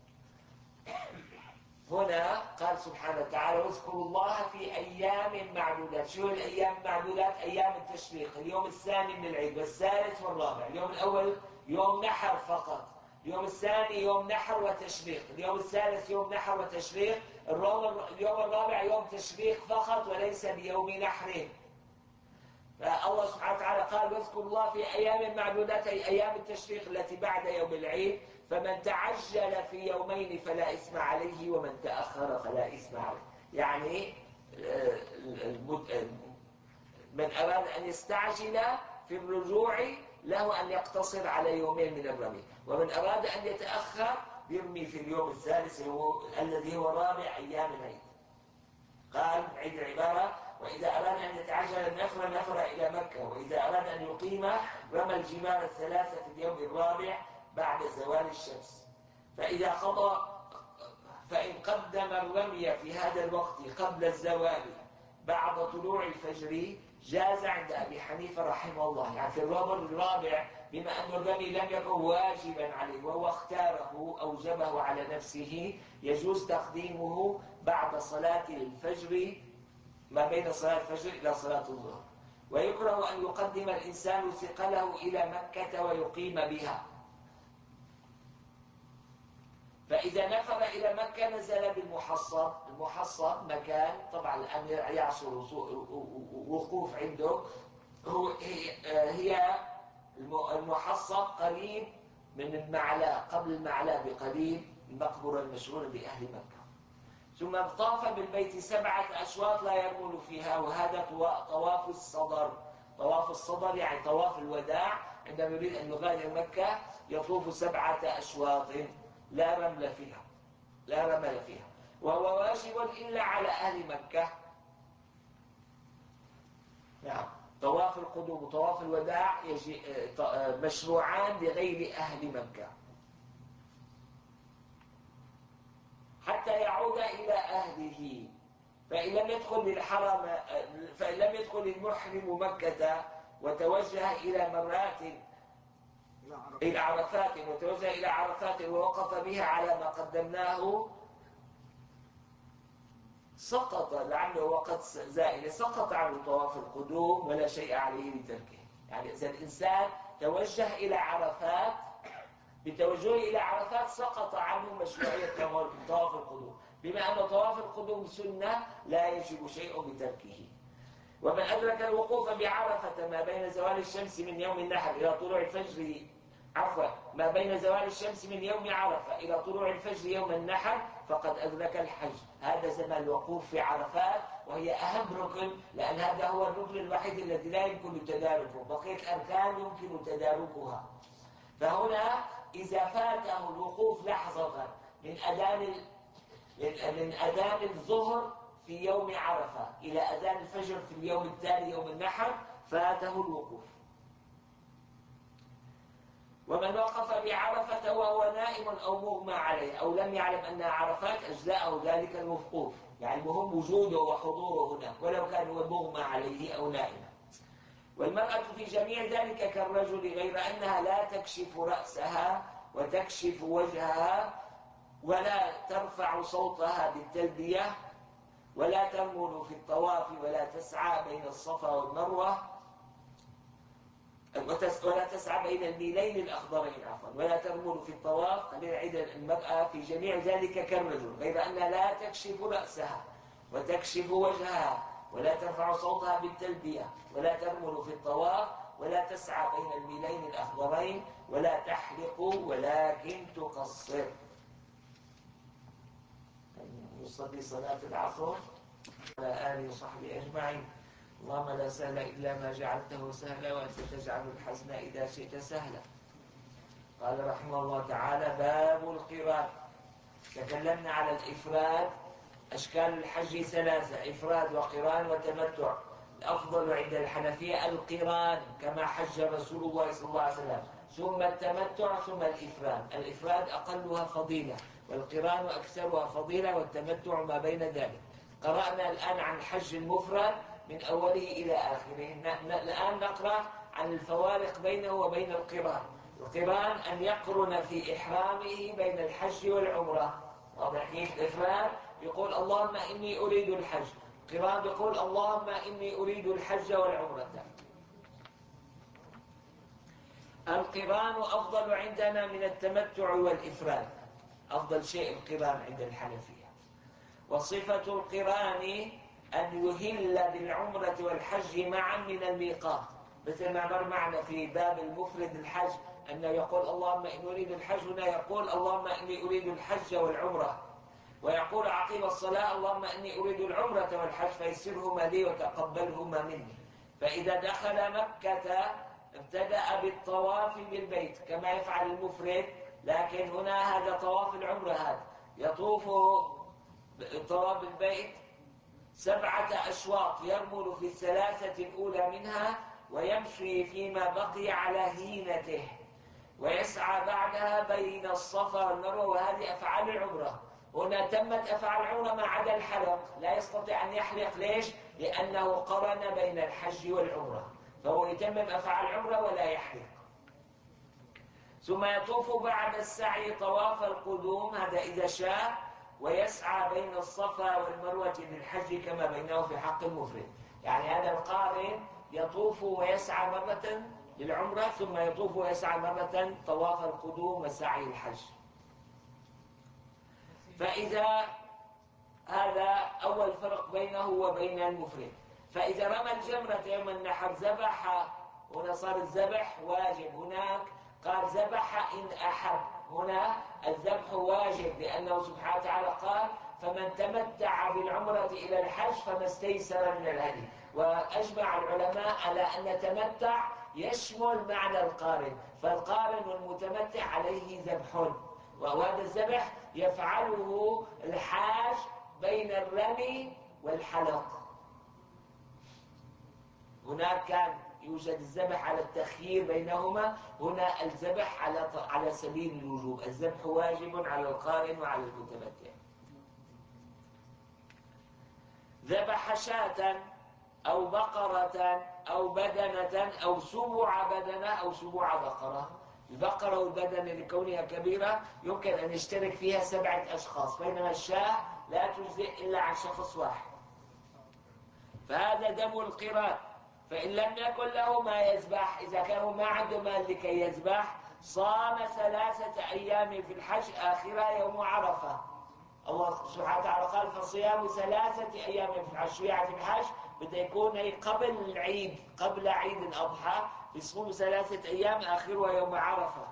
هنا قال سبحانه وتعالى واذكروا الله في أيام معدودات. شو الأيام المعدودات؟ أيام التشريق، اليوم الثاني من العيد والثالث والرابع. اليوم الأول يوم نحر فقط، اليوم الثاني يوم نحر وتشريق، اليوم الثالث يوم نحر وتشريق، اليوم الرابع يوم تشريق فقط وليس بيوم نحر. فالله سبحانه وتعالى قال واذكروا الله في أيام معدودات، أي أيام التشريق التي بعد يوم العيد، فمن تعجل في يومين فلا إثم عليه ومن تأخر فلا إثم عليه. يعني من أراد أن يستعجل في الرجوع له أن يقتصر على يومين من الرمي، ومن أراد أن يتأخر يرمي في اليوم الثالث الذي هو رابع أيام العيد. قال عيد العبارة وإذا أراد أن يتعجل النفر نفر إلى مكة، وإذا أراد أن يقيم رمى الجمار الثلاثة في اليوم الرابع بعد زوال الشمس. فإذا قضى فإن قدم الرمي في هذا الوقت قبل الزوال بعد طلوع الفجر جاز عند أبي حنيفة رحمه الله. يعني في الرمي الرابع بما أن الرمي لم يكن واجبا عليه وهو اختاره أوجبه على نفسه، يجوز تقديمه بعد صلاة الفجر، ما بين صلاة الفجر إلى صلاة الظهر. ويكره أن يقدم الإنسان ثقله إلى مكة ويقيم بها، فإذا نفر إلى مكة نزل بالمحصب. المحصب مكان طبعا الآن يعصر وقوف عنده، هي المحصب قريب من المعلى، قبل المعلى بقليل، المقبرة المشهورة بأهل مكة. ثم طاف بالبيت سبعة أشواط لا يرمل فيها، وهذا طواف الصدر. طواف الصدر يعني طواف الوداع، عندما يريد أن يغادر مكة يطوف سبعة أشواط لا رمل فيها لا رمل فيها وهو واجب إلا على أهل مكة. نعم، طواف القدوم وطواف الوداع يجي مشروعان لغير أهل مكة حتى يعود إلى أهله. فإن لم يدخل الحرم فإن لم يدخل المحرم مكة وتوجه إلى مرات إلى عرفات وتوجه إلى عرفات ووقف بها على ما قدمناه سقط، لعله وقت زائل، سقط عنه طواف القدوم ولا شيء عليه لتركه. يعني إذا الإنسان توجه إلى عرفات بتوجهه إلى عرفات سقط عنه مشروعية طواف القدوم، بما أن طواف القدوم سنة لا يجب شيء بتركه. ومن أدرك الوقوف بعرفة ما بين زوال الشمس من يوم النحر إلى طلوع الفجر عفوا ما بين زوال الشمس من يوم عرفة إلى طلوع الفجر يوم النحر فقد أدرك الحج. هذا زمان الوقوف في عرفات، وهي أهم ركن، لأن هذا هو الركن الوحيد الذي لا يمكن تداركه، بقية الأركان يمكن تداركها. فهنا إذا فاته الوقوف لحظة من أذان من أذان الظهر في يوم عرفة إلى أذان الفجر في اليوم التالي يوم النحر فاته الوقوف. ومن وقف بعرفة وهو نائم أو مغمى عليه أو لم يعلم أنها عرفات أجزاءه ذلك الوقوف، يعني المهم وجوده وحضوره هناك ولو كان هو مغمى عليه أو نائم. والمرأة في جميع ذلك كالرجل، غير أنها لا تكشف رأسها وتكشف وجهها ولا ترفع صوتها بالتلبية ولا ترمل في الطواف ولا تسعى بين الصفا والمروة ولا تسعى بين الميلين الأخضرين عفوا ولا ترمل في الطواف. خلينا نعيد، المرأة في جميع ذلك كالرجل، غير أنها لا تكشف رأسها وتكشف وجهها ولا ترفع صوتها بالتلبية ولا ترمل في الطواف ولا تسعى بين الميلين الأخضرين ولا تحلق ولكن تقصر. يصلي صلاة العصر على آله وصحبه أجمعين. اللهم لا سهل إلا ما جعلته سهلا وأنت تجعل الحزن إذا شئت سهلا. قال رحمه الله تعالى: باب القران. تكلمنا على الإفراد، أشكال الحج ثلاثة: إفراد وقران وتمتع. الأفضل عند الحنفية القران كما حج رسول الله صلى الله عليه وسلم، ثم التمتع ثم الإفراد. الإفراد أقلها فضيلة والقران أكثرها فضيلة والتمتع ما بين ذلك. قرأنا الآن عن الحج المفرد من أوله إلى آخره. الآن نقرأ عن الفوارق بينه وبين القران. القران أن يقرن في إحرامه بين الحج والعمرة. واضح؟ الإفراد يقول اللهم إني أريد الحج، القران يقول اللهم إني أريد الحج والعمرة. القران أفضل عندنا من التمتع والإفراد، أفضل شيء القران عند الحنفية. وصفة القران أن يهل بالعمرة والحج معا من الميقات، مثل ما مر معنا في باب المفرد الحج أنه يقول اللهم إني أريد الحج، هنا يقول اللهم إني أريد الحج والعمرة، ويقول عقيب الصلاة اللهم إني أريد العمرة والحج فيسرهما لي وتقبلهما مني. فإذا دخل مكة ابتدأ بالطواف بالبيت كما يفعل المفرد، لكن هنا هذا طواف العمرة، هذا يطوف طواف البيت سبعة أشواط، يرمل في الثلاثة الأولى منها ويمشي فيما بقي على هينته، ويسعى بعدها بين الصفا والمروة، وهذه أفعال العمرة. هنا تمت أفعال العمرة ما عدا الحلق، لا يستطيع أن يحلق. ليش؟ لأنه قرن بين الحج والعمرة، فهو يتمم أفعال العمرة ولا يحلق. ثم يطوف بعد السعي طواف القدوم، هذا إذا شاء، ويسعى بين الصفا والمروة للحج كما بينه في حق المفرد. يعني هذا القارن يطوف ويسعى مرة للعمرة ثم يطوف ويسعى مرة طواف القدوم وسعي الحج. فإذا هذا أول فرق بينه وبين المفرد. فإذا رمى الجمرة يوم النحر ذبح، هنا صار الذبح واجب، هناك قال ذبح إن أحب. هنا الذبح واجب لأنه سبحانه وتعالى قال فمن تمتع بالعمرة إلى الحج فما استيسر من الهدي. وأجمع العلماء على أن تمتع يشمل معنى القارن، فالقارن والمتمتع عليه ذبح، وهذا الذبح يفعله الحاج بين الرمي والحلق. هناك كان يوجد الذبح على التخيير بينهما، هنا الذبح على على سبيل الوجوب، الذبح واجب على القارن وعلى المتمتع. ذبح شاة أو بقرة أو بدنة أو سبع بدنة أو سبع بقرة. البقرة والبدنة لكونها كبيرة يمكن أن يشترك فيها سبعة أشخاص، بينما الشاة لا تجزئ إلا عن شخص واحد، فهذا دم القران. فإن لم يكن له ما يذبح، إذا كانوا ما عنده مال لكي يذبح، صام ثلاثة أيام في الحج آخرها يوم عرفة. الله سبحانه وتعالى قال فصيام ثلاثة أيام في الحج. شو يعني الحج؟ بده يكون قبل العيد، قبل عيد الأضحى، يصوم ثلاثة أيام آخرها يوم عرفة.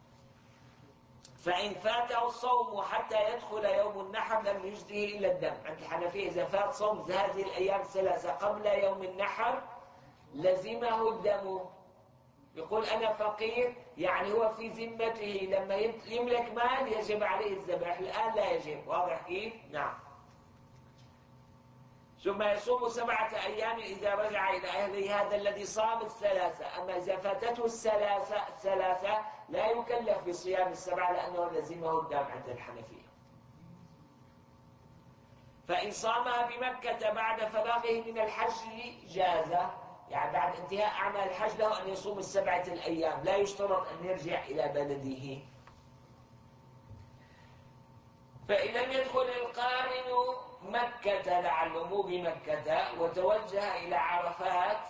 فإن فاته الصوم حتى يدخل يوم النحر لم يجزه إلا الدم. عند الحنفية إذا فات صوم هذه الأيام الثلاثة قبل يوم النحر لزمه الدم. يقول أنا فقير، يعني هو في ذمته لما يملك مال يجب عليه الذبح، الآن لا يجب. واضح كيف؟ نعم. ثم يصوم سبعة أيام إذا رجع إلى أهله، هذا الذي صام الثلاثة. أما إذا فاتته الثلاثة الثلاثة لا يكلف بصيام السبعة لأنه لزمه الدم عند الحنفية. فإن صامها بمكة بعد فراغه من الحج جاز، يعني بعد انتهاء أعمال الحج له أن يصوم السبعة الأيام، لا يشترط أن يرجع إلى بلده. فإن لم يدخل القارن مكة لعله مو بمكة وتوجه إلى عرفات،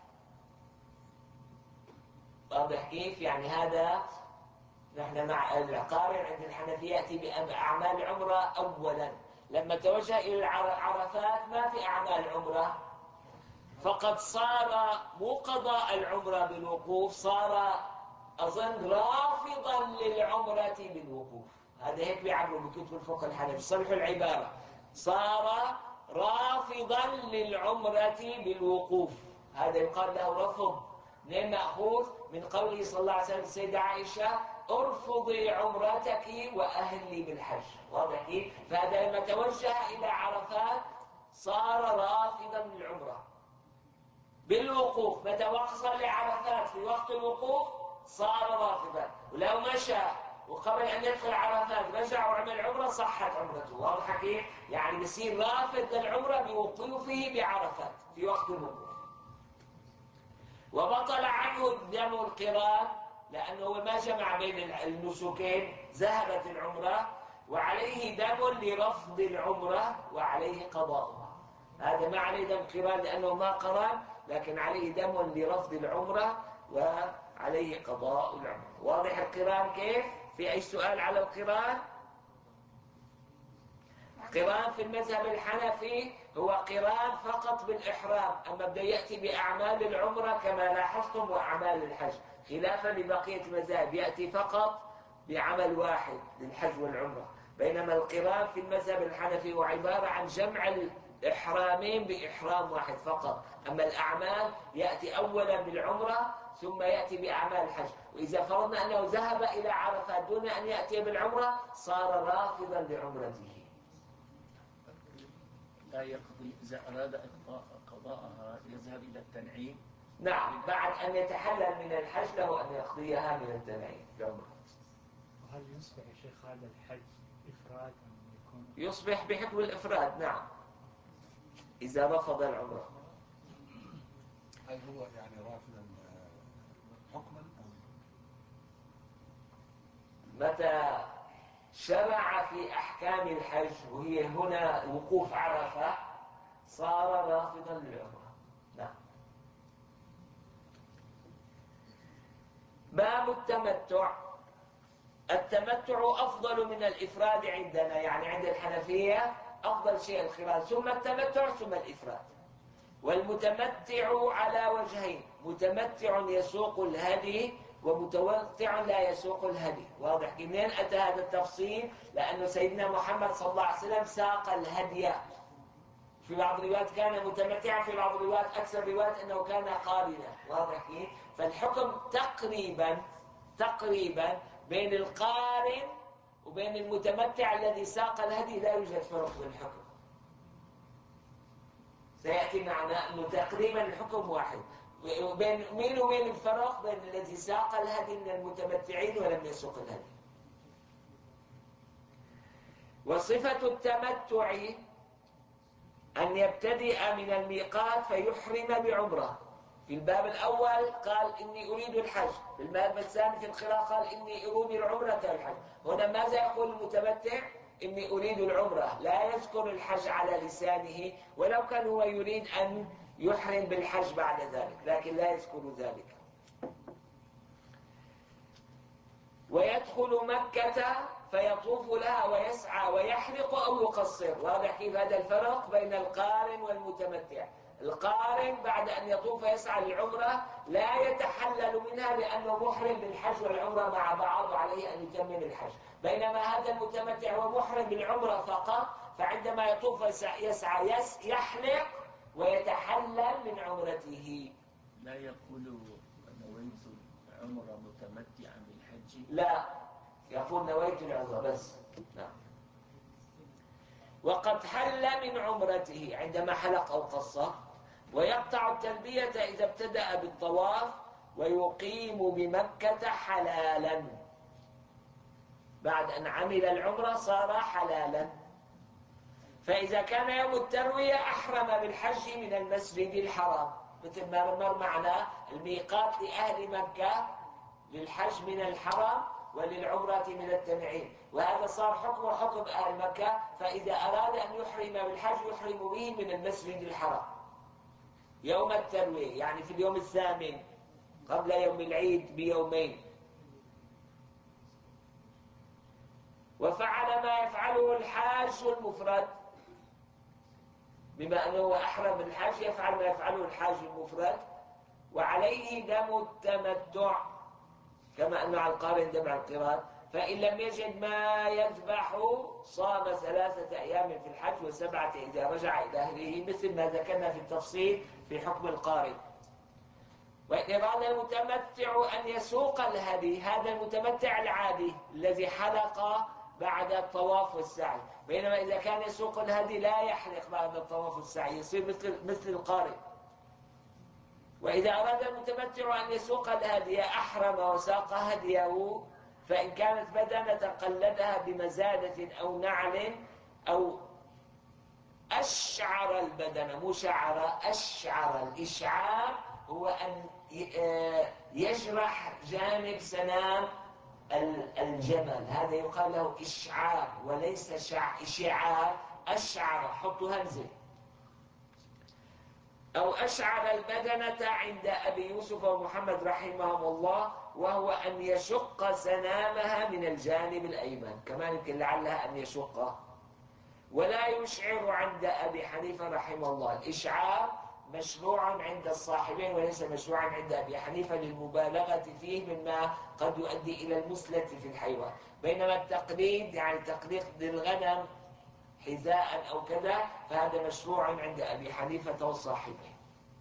واضح كيف؟ يعني هذا نحن مع القارن عند الحنفية يأتي بأعمال عمرة أولا، لما توجه إلى عرفات ما في أعمال عمرة، فقد صار مو قضاء العمرة بالوقوف، صار أظن رافضا للعمرة بالوقوف. هذا هيك بيعبروا بكتب الفقه الحنفي، صلحوا العبارة، صار رافضا للعمرة بالوقوف. هذا يقال له رفض، من مأخوذ من قوله صلى الله عليه وسلم السيدة عائشة ارفضي عمرتك وأهلي بالحج. واضح كيف؟ فهذا لما توجه إلى عرفات صار رافضا للعمرة بالوقوف. متى وصل لعرفات في وقت الوقوف صار رافضا، ولو مشى وقبل أن يدخل عرفات رجع وعمل عمرة صحت عمرته. واضح كيف؟ يعني بصير رافض للعمرة بوقوفه بعرفات في وقت الوقوف. وبطل عنه دم القران لأنه ما جمع بين النسكين، ذهبت العمرة وعليه دم لرفض العمرة وعليه قضاؤها. هذا ما عليه دم قران لأنه ما قران، لكن عليه دم لرفض العمرة وعليه قضاء العمرة. واضح القران كيف؟ في أي سؤال على القران؟ قران في المذهب الحنفي هو قران فقط بالإحرام، أما بده يأتي بأعمال العمرة كما لاحظتم وأعمال الحج، خلافا لبقية المذاهب يأتي فقط بعمل واحد للحج والعمرة. بينما القران في المذهب الحنفي هو عبارة عن جمع الإحرامين بإحرام واحد فقط، أما الأعمال يأتي أولا بالعمرة ثم يأتي بأعمال الحج. وإذا فرضنا أنه ذهب إلى عرفات دون أن يأتي بالعمرة صار رافضا لعمرته. لا يقضي إذا أراد قضاءها يذهب إلى التنعيم. نعم، بعد أن يتحلل من الحج له أن يقضيها من التنعيم العمرة. وهل يصبح يا شيخ هذا الحج إفراد أم يكون؟ يصبح بحكم الإفراد، نعم، إذا رفض العمرة. هل هو يعني رافضا حكما أم؟ متى شرع في أحكام الحج وهي هنا وقوف عرفة صار رافضا للعمرة. نعم. باب التمتع. التمتع أفضل من الإفراد عندنا، يعني عند الحنفية أفضل شيء القران ثم التمتع ثم الإفراد. والمتمتع على وجهين، متمتع يسوق الهدي ومتمتع لا يسوق الهدي. واضح؟ منين أتى هذا التفصيل؟ لأن سيدنا محمد صلى الله عليه وسلم ساق الهدي. في بعض الروايات كان متمتعا، في بعض الروايات أكثر روايات أنه كان قارنا. واضح كيف؟ فالحكم تقريبا تقريبا بين القارن وبين المتمتع الذي ساق الهدي لا يوجد فرق في الحكم. سيأتي معنا أنه تقريبا الحكم واحد. بين مين وبين الفرق؟ بين الذي ساق الهدي من المتمتعين ولم يسوق الهدي. وصفة التمتع أن يبتدئ من الميقات فيحرم بعمرة. في الباب الأول قال إني أريد الحج، في الباب الثاني في القراءة قال إني أريد العمرة والحج. هنا ماذا يقول المتمتع؟ إني أريد العمرة، لا يذكر الحج على لسانه، ولو كان هو يريد أن يحرم بالحج بعد ذلك، لكن لا يذكر ذلك. ويدخل مكة فيطوف لها ويسعى ويحلق أو يقصر. واضح كيف هذا الفرق بين القارن والمتمتع؟ القارن بعد أن يطوف يسعى للعمرة لا يتحلل منها لأنه محرم بالحج والعمرة مع بعض وعليه أن يتمم الحج، بينما هذا المتمتع هو محرم بالعمرة فقط، فعندما يطوف يسعى يحلق ويتحلل من عمرته. لا يقول نويت عمرة متمتعا بالحج، لا، يقول نويت العمرة بس. نعم. وقد حل من عمرته عندما حلق أو قصر، ويقطع التلبية إذا ابتدأ بالطواف، ويقيم بمكة حلالا. بعد أن عمل العمرة صار حلالا. فإذا كان يوم التروية أحرم بالحج من المسجد الحرام، مثل ما مر معنا الميقات لأهل مكة للحج من الحرم وللعمرة من التنعيم، وهذا صار حكم حكم أهل مكة. فإذا أراد أن يحرم بالحج يحرم به من المسجد الحرام يوم التروية، يعني في اليوم الثامن قبل يوم العيد بيومين. وفعل ما يفعله الحاج المفرد، بما أنه أحرم بالحج يفعل ما يفعله الحاج المفرد. وعليه دم التمتع كما أنه على القارن دم القران. فإن لم يجد ما يذبح صام ثلاثة أيام في الحج وسبعة إذا رجع إلى أهله، مثل ما ذكرنا في التفصيل في حكم القارن. وإن أراد المتمتع أن يسوق الهدي، هذا المتمتع العادي الذي حلق بعد الطواف والسعي، بينما إذا كان يسوق الهدي لا يحلق بعد الطواف والسعي، يصير مثل مثل القارن. وإذا أراد المتمتع أن يسوق الهدي أحرم وساق هديه، فإن كانت بدنة قلدها بمزادة أو نعل أو أشعر البدن، مو شعر، أشعر. الإشعار هو أن يجرح جانب سنام الجمل، هذا يقال له إشعار وليس شع... إشعار. أشعر، حطوا همزة. أو أشعر البدنة عند أبي يوسف ومحمد رحمهم الله، وهو أن يشق سنامها من الجانب الأيمن، كمان يمكن لعلها أن يشقه. ولا يشعر عند أبي حنيفة رحمه الله. الإشعار مشروع عند الصاحبين وليس مشروعا عند أبي حنيفة للمبالغة فيه مما قد يؤدي إلى المسلة في الحيوان، بينما التقليد يعني تقليد للغنم حذاء أو كذا فهذا مشروع عند أبي حنيفة والصاحبين.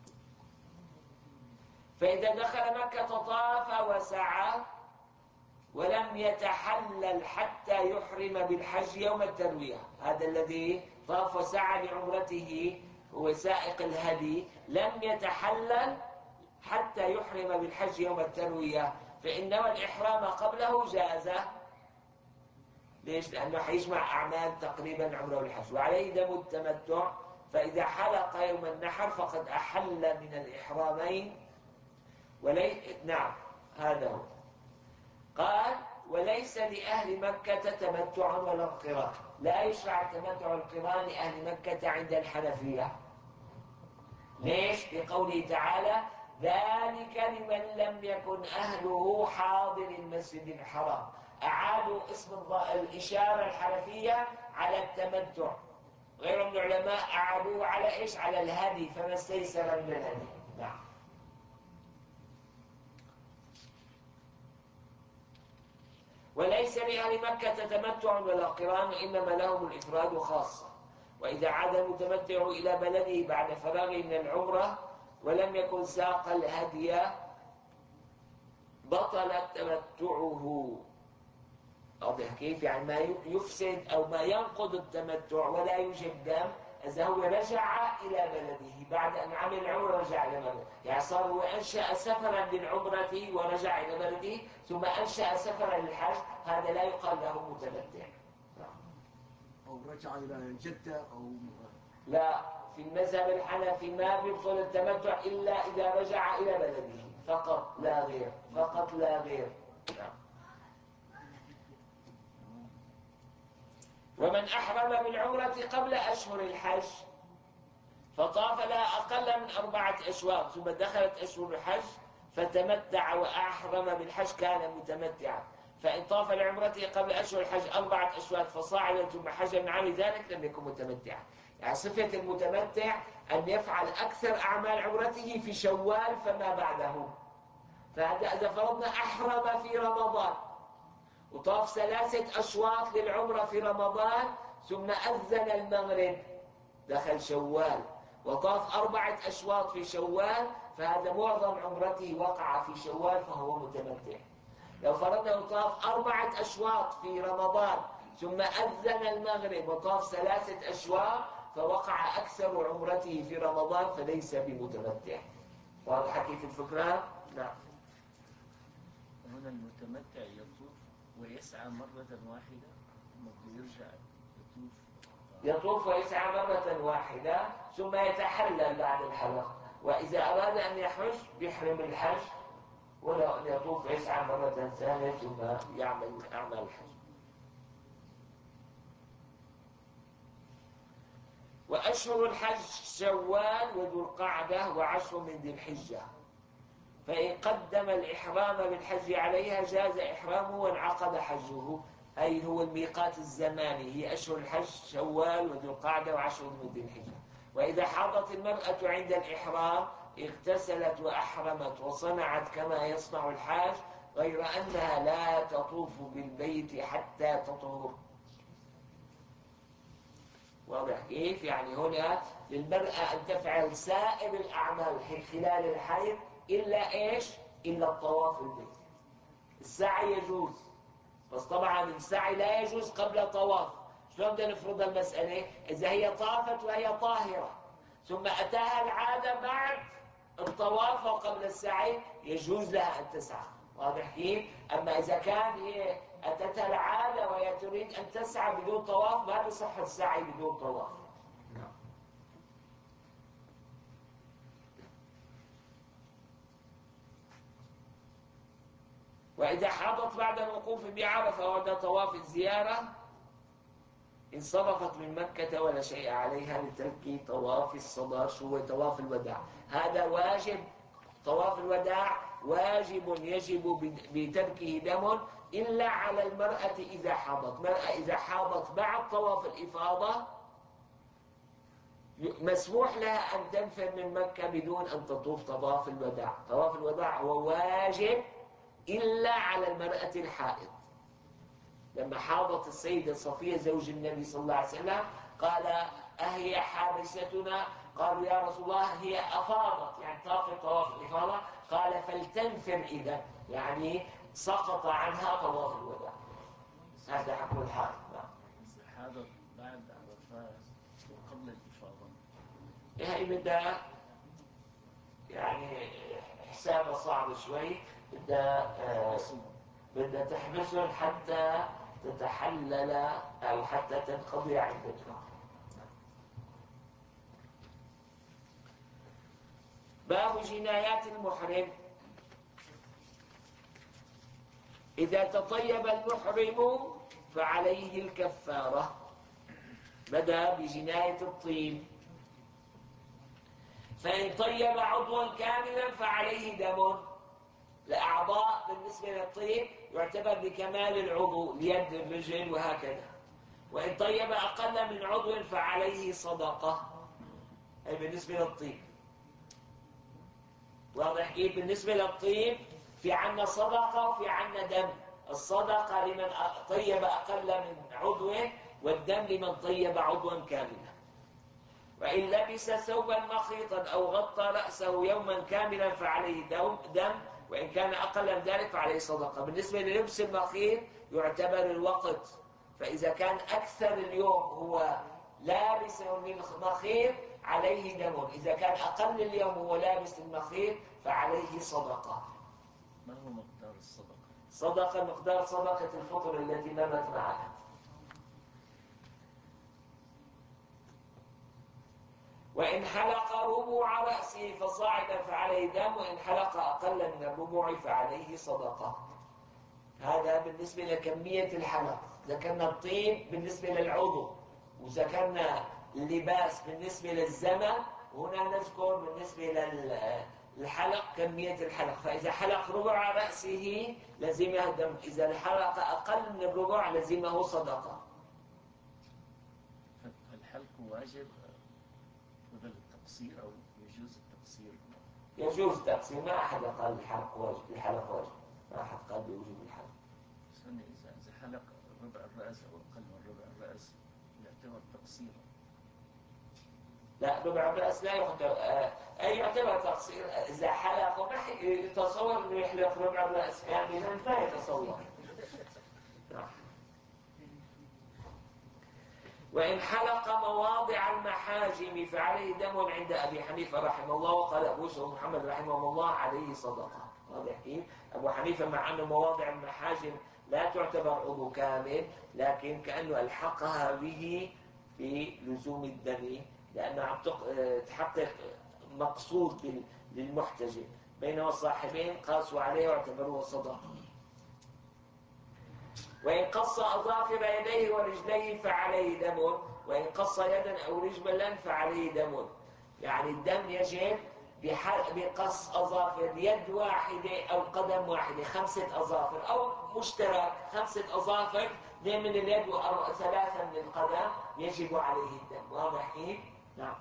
فإذا دخل مكة طاف وسعى ولم يتحلل حتى يحرم بالحج يوم التروية، هذا الذي طاف وسعى لعمرته هو سائق الهدي لم يتحلل حتى يحرم بالحج يوم التروية، فإنما الإحرام قبله جازه. ليش؟ لأنه حيجمع أعمال تقريبا عمره والحج. وعليه دم التمتع، فإذا حلق يوم النحر فقد أحل من الإحرامين. ولي... نعم هذا هو. قال وليس لأهل مكة تمتع ولا قران، لا يشرع التمتع والقران لأهل مكة عند الحنفية. ليش؟ لقوله تعالى ذلك لمن لم يكن أهله حاضر المسجد الحرام. أعادوا اسم الإشارة الحنفية على التمتع، غير من العلماء أعادوه على إيش؟ على الهدي، فما استيسر من الهدي. نعم. وليس لأهل مكة تمتع ولا قران، إنما لهم الإفراد خاصة. وإذا عاد المتمتع إلى بلده بعد فراغه من العمرة ولم يكن ساق الهدي بطل تمتعه. واضح كيف؟ يعني ما يفسد أو ما ينقض التمتع ولا يوجب دم إذا هو رجع إلى بلده بعد أن عمل العمرة، رجع إلى بلده، يعني صار هو أنشأ سفرا للعمرة ورجع إلى بلده ثم أنشأ سفرا للحج، هذا لا يقال له متمتع. أو رجع إلى جدة أو لا، في المذهب الحنفي ما بيبطل التمتع إلا إذا رجع إلى بلده فقط لا غير، فقط لا غير. ومن أحرم بالعمرة قبل أشهر الحج فطاف لها أقل من أربعة أشواط ثم دخلت أشهر الحج فتمتع وأحرم بالحج كان متمتعا. فإن طاف لعمرته قبل أشهر الحج أربعة أشواط فصاعدا ثم حج من عام ذلك لم يكن متمتعا. يعني صفة المتمتع أن يفعل أكثر أعمال عمرته في شوال فما بعده. فهذا إذا فرضنا أحرم في رمضان وطاف ثلاثة أشواط للعمرة في رمضان ثم أذن المغرب دخل شوال وطاف أربعة أشواط في شوال، فهذا معظم عمرته وقع في شوال فهو متمتع. لو فرضنا طاف أربعة أشواط في رمضان ثم أذن المغرب وطاف ثلاثة أشواط فوقع أكثر عمرته في رمضان فليس بمتمتع. واضح كيف الفكرة؟ نعم. هنا المتمتع يطوف ويسعى مرة واحدة ثم يرجع يطوف يطوف ويسعى مرة واحدة ثم يتحلل بعد الحلق، وإذا أراد أن يحج بيحرم الحج ولو أن يطوف ويسعى مرة ثانية ثم يعمل أعمال الحج. وأشهر الحج شوال وذو القعدة وعشر من ذي الحجة، فإن قدم الإحرام بالحج عليها جاز إحرامه وانعقد حجه، أي هو الميقات الزماني هي أشهر الحج شوال وذو القعدة وعشر من ذي الحجة. وإذا حاضت المرأة عند الإحرام اغتسلت وأحرمت وصنعت كما يصنع الحاج، غير أنها لا تطوف بالبيت حتى تطهر. واضح كيف؟ يعني هنا للمرأة أن تفعل سائر الأعمال خلال الحيض إلا إيش؟ إلا الطواف البيت. السعي يجوز، بس طبعا السعي لا يجوز قبل طواف. شلون بدنا نفرض المسألة؟ إذا هي طافت وهي طاهرة ثم أتاها العادة بعد الطواف وقبل السعي يجوز لها أن تسعى. واضح كيف؟ أما إذا كان هي أتتها العادة وهي تريد أن تسعى بدون طواف ما بصح السعي بدون طواف. وإذا حاضت بعد الوقوف بعرفة وبعد طواف الزيارة انصرفت من مكة ولا شيء عليها لترك طواف الصدى. شو هو طواف الوداع؟ هذا واجب. طواف الوداع واجب يجب بتركه دم إلا على المرأة إذا حاضت. المرأة إذا حاضت بعد طواف الإفاضة مسموح لها أن تنفر من مكة بدون أن تطوف طواف الوداع. طواف الوداع هو واجب إلا على المرأة الحائض. لما حاضت السيدة صفية زوج النبي صلى الله عليه وسلم قال أهي حابستنا؟ قالوا يا رسول الله هي أفاضت يعني طافت طواف الإفاضة. قال فلتنفر إذا، يعني سقط عنها طواف الوداع. هذا حكم الحائض. حاضر بعد عرفات وقبل الإفاضة هي بدها يعني حسابها صعب شوي. بدها آه بدها تحبسهم حتى تتحلل أو حتى تنقضي عدتها. باب جنايات المحرم. إذا تطيب المحرم فعليه الكفارة. بدأ بجناية الطيب. فإن طيب عضوا كاملا فعليه دم. الأعضاء بالنسبة للطيب يعتبر بكمال العضو، اليد الرجل وهكذا. وإن طيب أقل من عضو فعليه صدقة، أي بالنسبة للطيب. واضح كيف؟ بالنسبة للطيب في عنا صدقة وفي عنا دم. الصدقة لمن طيب أقل من عضوه، والدم لمن طيب عضوا كاملا. وإن لبس ثوبا مخيطا أو غطى رأسه يوما كاملا فعليه دم، وإن كان أقل من ذلك فعليه صدقة. بالنسبة للبس المخيط يعتبر الوقت، فإذا كان أكثر اليوم هو لابس المخيط عليه دم، إذا كان أقل اليوم هو لابس المخيط فعليه صدقة. ما هو مقدار الصدقة؟ صدقة مقدار صدقة الفطر التي مرت معنا. وإن حلق ربوع رأسه فصاعدا فعليه دم، وإن حلق أقل من الربوع فعليه صدقة. هذا بالنسبة لكمية الحلق. ذكرنا الطيب بالنسبة للعضو، وذكرنا اللباس بالنسبة للزمن، وهنا نذكر بالنسبة للحلق كمية الحلق. فإذا حلق ربع رأسه لزمه دم، إذا حلق أقل من الربع لزمه صدقة. فالحلق واجب بدل التقصير أو يجوز التقصير؟ يجوز التقصير، ما أحد قال الحلق واجب، الحلق واجب، ما أحد قال بوجوب الحلق. إذا إذا حلق ربع الرأس أو أقل من ربع الرأس يعتبر تقصيرا؟ لا، ربع الرأس لا يعتبر، أي يعتبر تقصير. إذا حلق وما يتصور إنه يحلق ربع الرأس، يعني لا يتصور. وإن حلق مواضع المحاجم فعليه دم عند أبي حنيفة رحمه الله، وقال أبو يوسف محمد رحمه الله عليه صدقة. واضح كيف؟ أبو حنيفة مع أن مواضع المحاجم لا تعتبر عضو كامل، لكن كأنه ألحقها به في لزوم الدم، لأنه عم تحقق مقصود للمحتجم، بينما الصاحبين قاسوا عليه واعتبروه صدقة. وإن قص أظافر يديه ورجليه فعليه دم، وإن قص يدا أو رجلا فعليه دم. يعني الدم يجب بقص أظافر يد واحدة أو قدم واحدة، خمسة أظافر أو مشترك خمسة أظافر، اثنين من اليد وثلاثة من القدم، يجب عليه الدم. واضح كيف؟ نعم.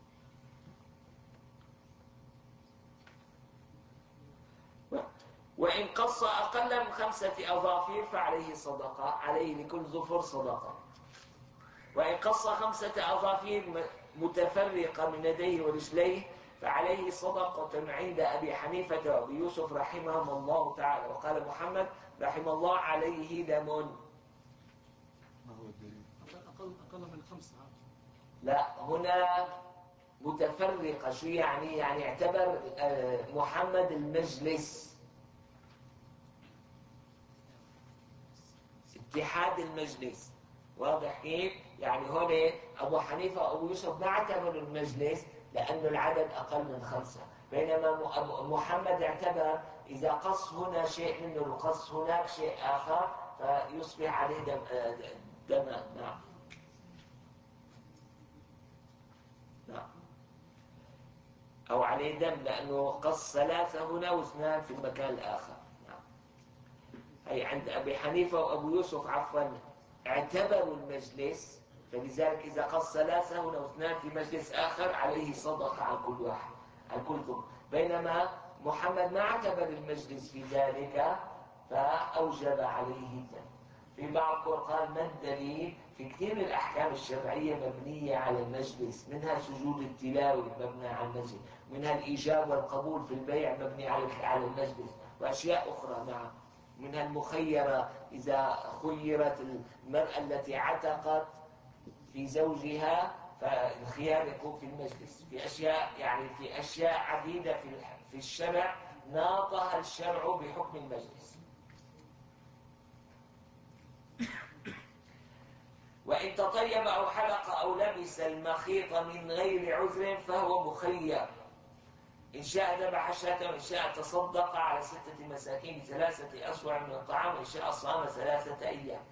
وإن قص أقل من خمسة أظافر فعليه صدقة، عليه لكل ظفر صدقة. وإن قص خمسة أظافر متفرقة من يديه ورجليه فعليه صدقة عند أبي حنيفة وأبي يوسف رحمهم الله تعالى. وقال محمد رحمه الله عليه دم. ما هو الدليل؟ أقل أقل من خمسة. لا، هنا متفرقة. شو يعني؟ يعني اعتبر محمد المجلس، اتحاد المجلس. واضح كيف؟ يعني هون أبو حنيفة وأبو يوسف ما اعتبروا المجلس لأنه العدد أقل من خمسة، بينما محمد اعتبر إذا قص هنا شيء منه وقص هناك شيء آخر فيصبح عليه دم. دم. نعم. نعم. أو عليه دم لأنه قص ثلاثة هنا واثنان في المكان الآخر. نعم. أي عند أبي حنيفة وأبو يوسف عفوا اعتبروا المجلس، فلذلك إذا قص ثلاثة هنا واثنان في مجلس آخر عليه صدقة عن كل واحد، عن كل ظهر. بينما محمد ما اعتبر المجلس في ذلك فأوجب عليه الدم. في بعض قال ما الدليل؟ في كثير من الأحكام الشرعية مبنية على المجلس، منها سجود التلاوة مبنى على المجلس، منها الإيجاب والقبول في البيع مبني على المجلس، وأشياء أخرى. نعم. منها المخيرة، إذا خيرت المرأة التي عتقت في زوجها فالخيار يكون في المجلس. في أشياء يعني في أشياء عديدة في في الشرع ناطها الشرع بحكم المجلس. وإن تطيب أو حلق أو لبس المخيط من غير عذر فهو مخير، إن شاء ذبح شاة وإن شاء تصدق على ستة مساكين بثلاثة أسوع من الطعام وإن شاء صام ثلاثة أيام.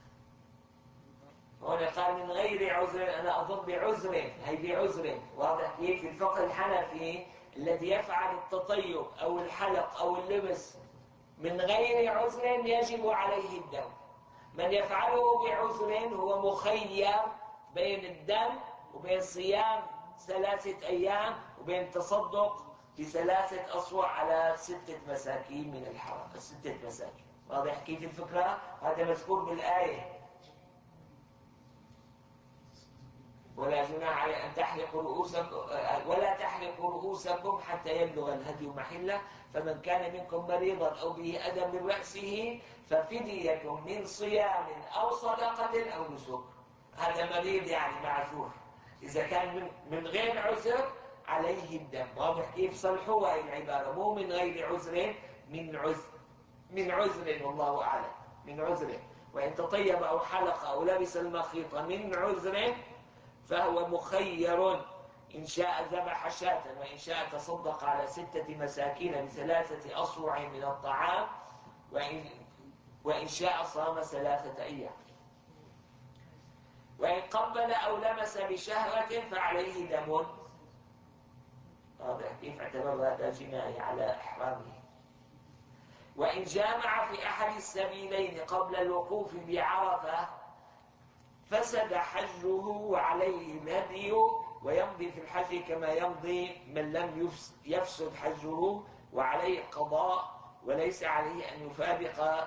هنا قال من غير عذر، أنا أظن بعذر، هي بعذر. واضح كيف؟ في الفقه الحنفي الذي يفعل التطيب أو الحلق أو اللبس من غير عذر يجب عليه الدم. من يفعله بعذر هو مخير بين الدم وبين صيام ثلاثة أيام وبين تصدق بثلاثة أصوع على ستة مساكين من الحرم. ستة مساكين. واضح كيف الفكرة؟ هذا مذكور بالآية. ولا جناح على أن تحلقوا رؤوسكم ولا تحلقوا رؤوسكم حتى يبلغ الهدي محله، فمن كان منكم مريضا أو به أذى من رأسه ففدية من صيام أو صدقة أو نسك. هذا مريض يعني معذور، إذا كان من, من غير عذر عليه الدم. واضح كيف؟ صلحوا هاي العبارة، مو من غير عذر، من عذر، من عذر والله أعلم، من عذر. وإن تطيب أو حلق أو لبس المخيط من عذر فهو مخير، إن شاء ذبح شاة وإن شاء تصدق على ستة مساكين بثلاثة أصوع من الطعام، وإن, وإن شاء صام ثلاثة أيام. وإن قبل أو لمس بشهوة فعليه دم. واضح كيف؟ اعتبر هذا جناية على إحرامه. وإن جامع في أحد السبيلين قبل الوقوف بعرفة فسد حجه وعليه الهدي، ويمضي في الحج كما يمضي من لم يفسد حجه، وعليه قضاء، وليس عليه أن يفارق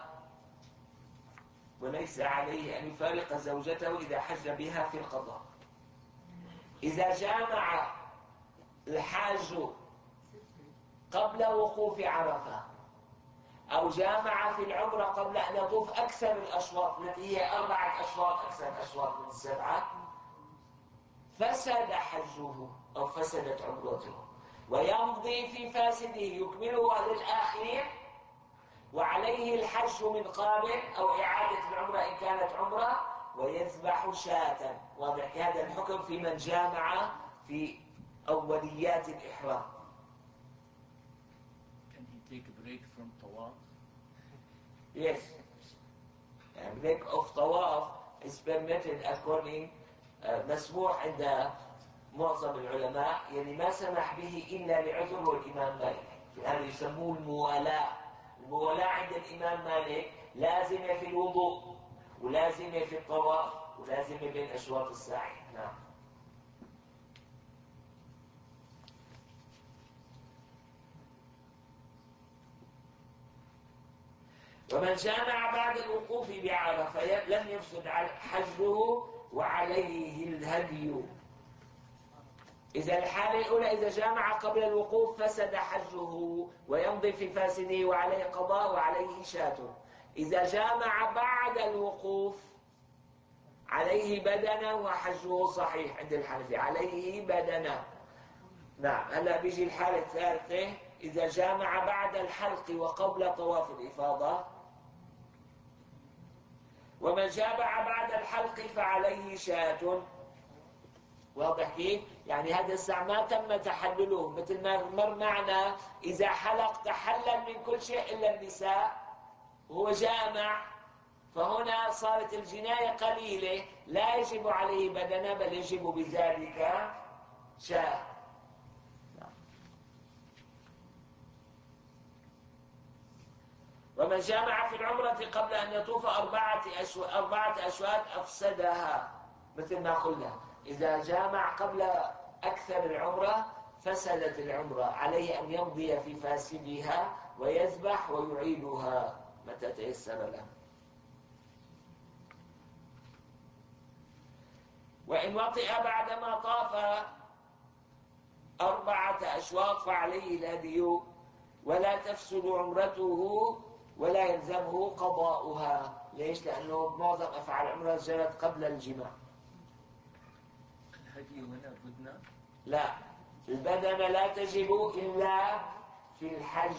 وليس عليه أن يفارق زوجته إذا حج بها في القضاء. إذا جامع الحاج قبل وقوف عرفة أو جامع في العمرة قبل أن يطوف أكثر الأشواط التي هي أربعة أشواط، أكثر الأشواط من السبعة، فسد حجه أو فسدت عمرته، ويمضي في فاسده يكمله للآخرين، وعليه الحج من قابل أو إعادة العمرة إن كانت عمرة، ويذبح شاة. واضح هذا الحكم في من جامع في أوليات الإحرام. Can he take a break from tawaf? Yes. And break of tawaf is permitted according uh, مسموح عند معظم العلماء، يعني ما سمح به إلا لعذر والإمام مالك. هذا يسموه الموالاة. الموالاة عند الإمام مالك لازمة في الوضوء، ولازمة في الطواف، ولازمة بين أشواط السعي. نعم. ومن جامع بعد الوقوف بعرفة لم يفسد حجه وعليه الهدي. إذا الحالة الأولى إذا جامع قبل الوقوف فسد حجه ويمضي في فاسده وعليه قضاء وعليه شاة. إذا جامع بعد الوقوف عليه بدنة وحجه صحيح عند الحنفي، عليه بدنة. نعم. هلا بيجي الحالة الثالثة، إذا جامع بعد الحلق وقبل طواف الإفاضة. ومن جامع بعد الحلق فعليه شاة. واضح كيف؟ يعني هذا الساعة ما تم تحلله، مثل ما مر معنا إذا حلق تحلل من كل شيء إلا النساء وهو جامع، فهنا صارت الجناية قليلة، لا يجب عليه بدنة بل يجب بذلك شاة. ومن جامع في العمرة قبل أن يطوف أربعة أشواط أربعة أشواط أفسدها، مثل ما قلنا إذا جامع قبل أكثر العمرة فسدت العمرة، عليه أن يمضي في فاسدها ويذبح ويعيدها متى تيسر له. وإن وطئ بعدما طاف أربعة أشواط فعليه الهدي، ولا تفسد عمرته ولا يلزمه قضاؤها. ليش؟ لأنه معظم أفعال العمرة جرت قبل الجماع. الهدي هنا بدنا؟ لا، البدنة لا تجب إلا في الحج.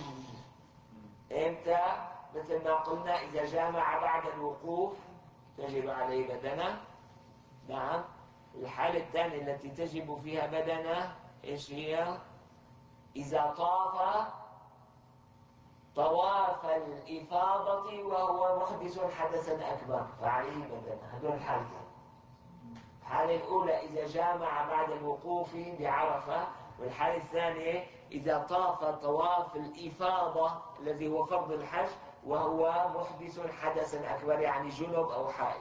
إمتى؟ مثل ما قلنا إذا جامع بعد الوقوف تجب عليه بدنة. نعم. الحالة الثانية التي تجب فيها بدنة إيش هي؟ إذا طاف طواف الإفاضة وهو محدث حدثا أكبر فعليه بدنة. هذول الحالتين. الحالة الأولى إذا جامع بعد الوقوف بعرفة، والحالة الثانية إذا طاف طواف الإفاضة الذي هو فرض الحج وهو محدث حدثا أكبر، يعني جنب أو حائض.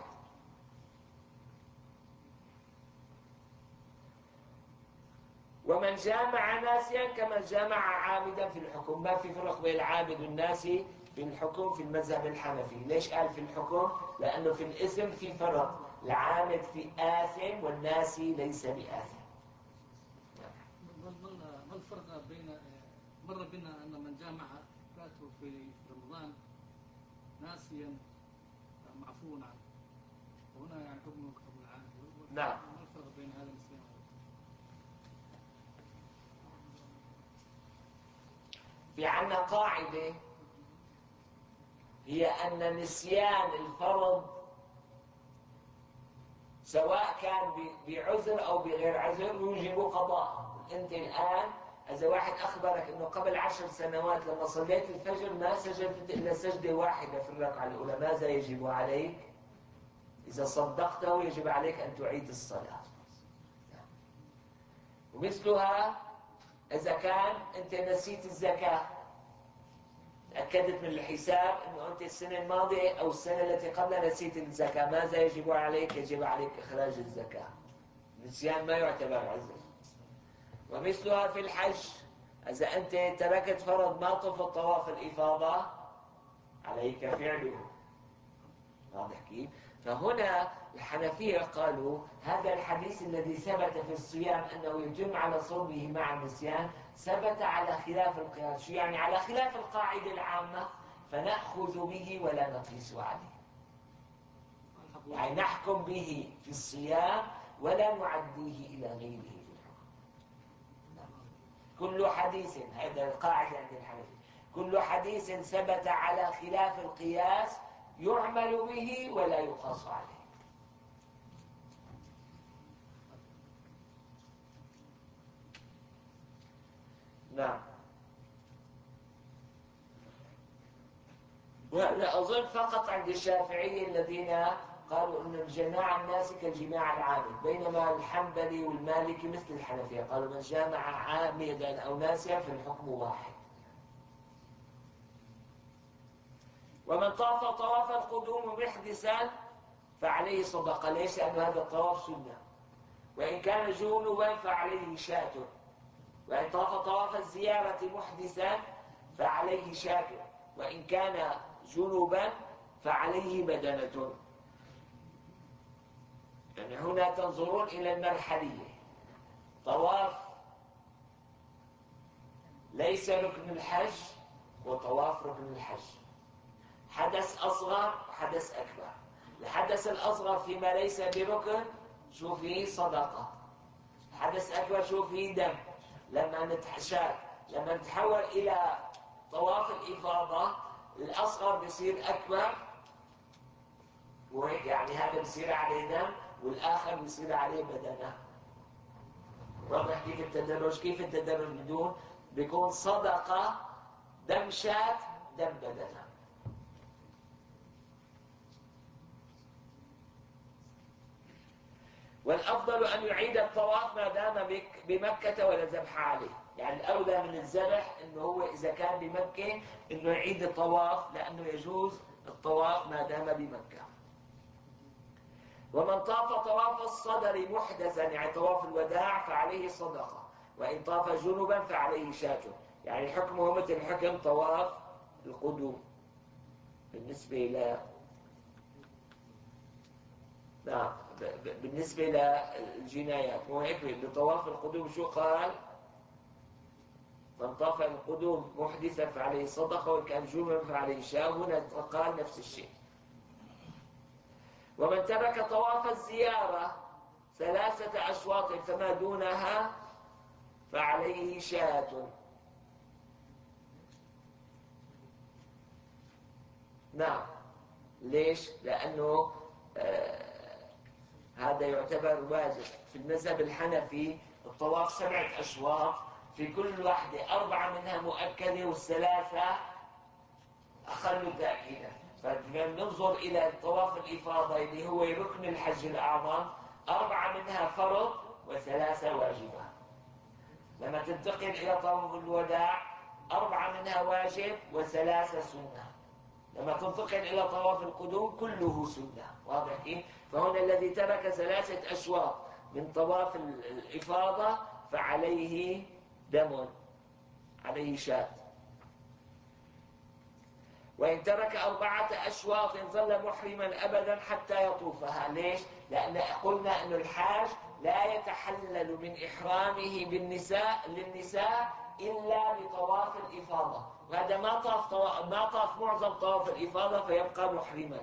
ومن جامع ناسيا كمن جامع عامدا في الحكم. ما في فرق بين العامد والناسي في الحكم في المذهب الحنفي. ليش قال في الحكم؟ لأنه في الاسم في فرق، العامد في آثم والناسي ليس بآثم. ما الفرق بين مر بنا أن من جامع فاته في رمضان ناسيا معفو عنه، وهنا يعني حكمه كحكم العامد. نعم. ما الفرق بين هذا المسلم؟ في عنا قاعدة هي أن نسيان الفرض سواء كان بعذر أو بغير عذر يوجب قضاء. أنت الآن إذا واحد أخبرك أنه قبل عشر سنوات لما صليت الفجر ما سجدت إلا سجدة واحدة في الركعة الأولى، ماذا يجب عليك؟ إذا صدقته يجب عليك أن تعيد الصلاة. ومثلها إذا كان أنت نسيت الزكاة، تأكدت من الحساب أنه أنت السنة الماضية أو السنة التي قبلها نسيت الزكاة، ماذا يجب عليك؟ يجب عليك إخراج الزكاة. النسيان ما يعتبر عذر. ومثلها في الحج، إذا أنت تركت فرض ما طف الطواف الإفاضة عليك فعله. واضح كيف؟ فهنا الحنفية قالوا هذا الحديث الذي ثبت في الصيام أنه يتم على صومه مع النسيان ثبت على خلاف القياس. شو يعني؟ على خلاف القاعدة العامة، فنأخذ به ولا نقيس عليه. يعني نحكم به في الصيام ولا نعديه إلى غيره في الحكم. كل حديث، هذا القاعدة عند الحنفية، كل حديث ثبت على خلاف القياس يعمل به ولا يقاس عليه. نعم. وهذا أظن فقط عند الشافعية الذين قالوا أن الجماعة الناس كالجماعة العامد، بينما الحنبلي والمالكي مثل الحنفية قالوا من جامع عامدا أو ناسيا فالحكم واحد. ومن طاف طواف القدوم محدثا فعليه صدقة. ليش؟ لأن هذا الطواف سنة. وإن كان جنبا فعليه شاة. وإن طاف طواف الزيارة محدثا فعليه شاة. وإن كان جنبا فعليه بدنة. يعني هنا تنظرون إلى المرحلية. طواف ليس ركن الحج وطواف ركن الحج. حدث أصغر وحدث أكبر. الحدث الأصغر فيما ليس بركن شو فيه؟ صدقة. الحدث أكبر شو فيه؟ دم. لما نتحشاك لما نتحول إلى طواف الإفاضة الأصغر بيصير أكبر، وهيك يعني هذا بيصير عليه دم والآخر بيصير عليه بدنة. واضح كيف التدرج؟ كيف التدرج بدون بيكون صدقة دم شاة دم بدنة. والأفضل أن يعيد الطواف ما دام بمكة ولا ذبح عليه. يعني الأولى من الذبح إنه هو إذا كان بمكة إنه يعيد الطواف، لأنه يجوز الطواف ما دام بمكة. ومن طاف طواف الصدر محدثا يعني طواف الوداع فعليه صدقة. وإن طاف جنبا فعليه شاة. يعني حكمه مثل حكم طواف القدوم بالنسبة إلى نعم بالنسبة للجنايات. مو هيك بطواف القدوم شو قال؟ من طاف القدوم محدثا فعليه صدقة وإن كان جنبا فعليه شاة. هنا قال نفس الشيء. ومن ترك طواف الزيارة ثلاثة أشواط فما دونها فعليه شاة. نعم. ليش؟ لأنه آه هذا يعتبر واجب. في المذهب الحنفي الطواف سبعة أشواط، في كل واحدة أربعة منها مؤكدة والثلاثة أقل تأكيدا. فننظر إلى طواف الإفاضة اللي هو ركن الحج الأعظم، أربعة منها فرض وثلاثة واجبة. لما تنتقل إلى طواف الوداع أربعة منها واجب وثلاثة سنة. لما تنتقل إلى طواف القدوم كله سنة. واضح كيف؟ فهنا الذي ترك ثلاثة أشواط من طواف الإفاضة فعليه دم، عليه شاة. وإن ترك أربعة أشواط ظل محرما أبدا حتى يطوفها. ليش؟ لأن قلنا أن الحاج لا يتحلل من إحرامه بالنساء للنساء إلا بطواف الإفاضة، وهذا ما طاف ما طاف معظم طواف الإفاضة فيبقى محرما.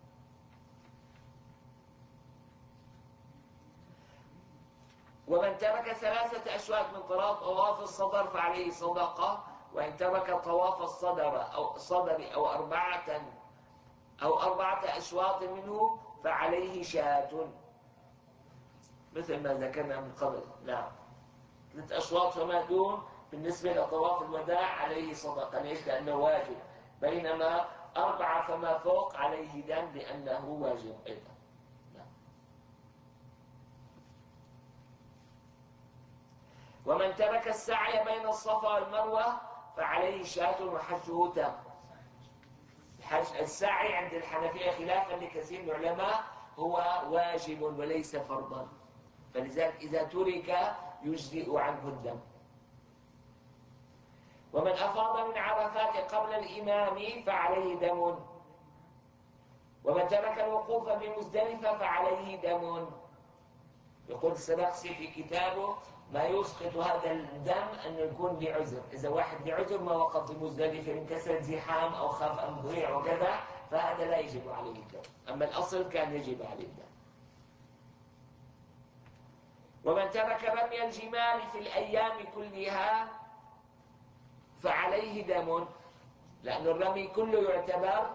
ومن ترك ثلاثة أشواط من طواف الصدر فعليه صدقة. وإن ترك طواف الصدر أو صدر أو أربعة أو أربعة أشواط منه فعليه شاة، مثل ما ذكرنا من قبل. نعم، ثلاث أشواط فما دون بالنسبة لطواف الوداع عليه صدقة. ليش؟ لأنه واجب، بينما أربعة فما فوق عليه دم لأنه واجب أيضا. نعم. ومن ترك السعي بين الصفا والمروة فعليه شاة وحجه تام. السعي عند الحنفية خلافا لكثير من العلماء هو واجب وليس فرضا، فلذلك إذا ترك يجزئ عنه الدم. ومن أفاض من عرفات قبل الإمام فعليه دم. ومن ترك الوقوف بمزدلفة فعليه دم. يقول السلاقسي في كتابه ما يسقط هذا الدم أن يكون لعذر. إذا واحد لعذر ما وقف بمزدلفة من كسر زحام أو خاف أن يضيع وكذا فهذا لا يجب عليه الدم، أما الأصل كان يجب عليه الدم. ومن ترك رمي الجمال في الأيام كلها فعليه دم، لأن الرمي كله يعتبر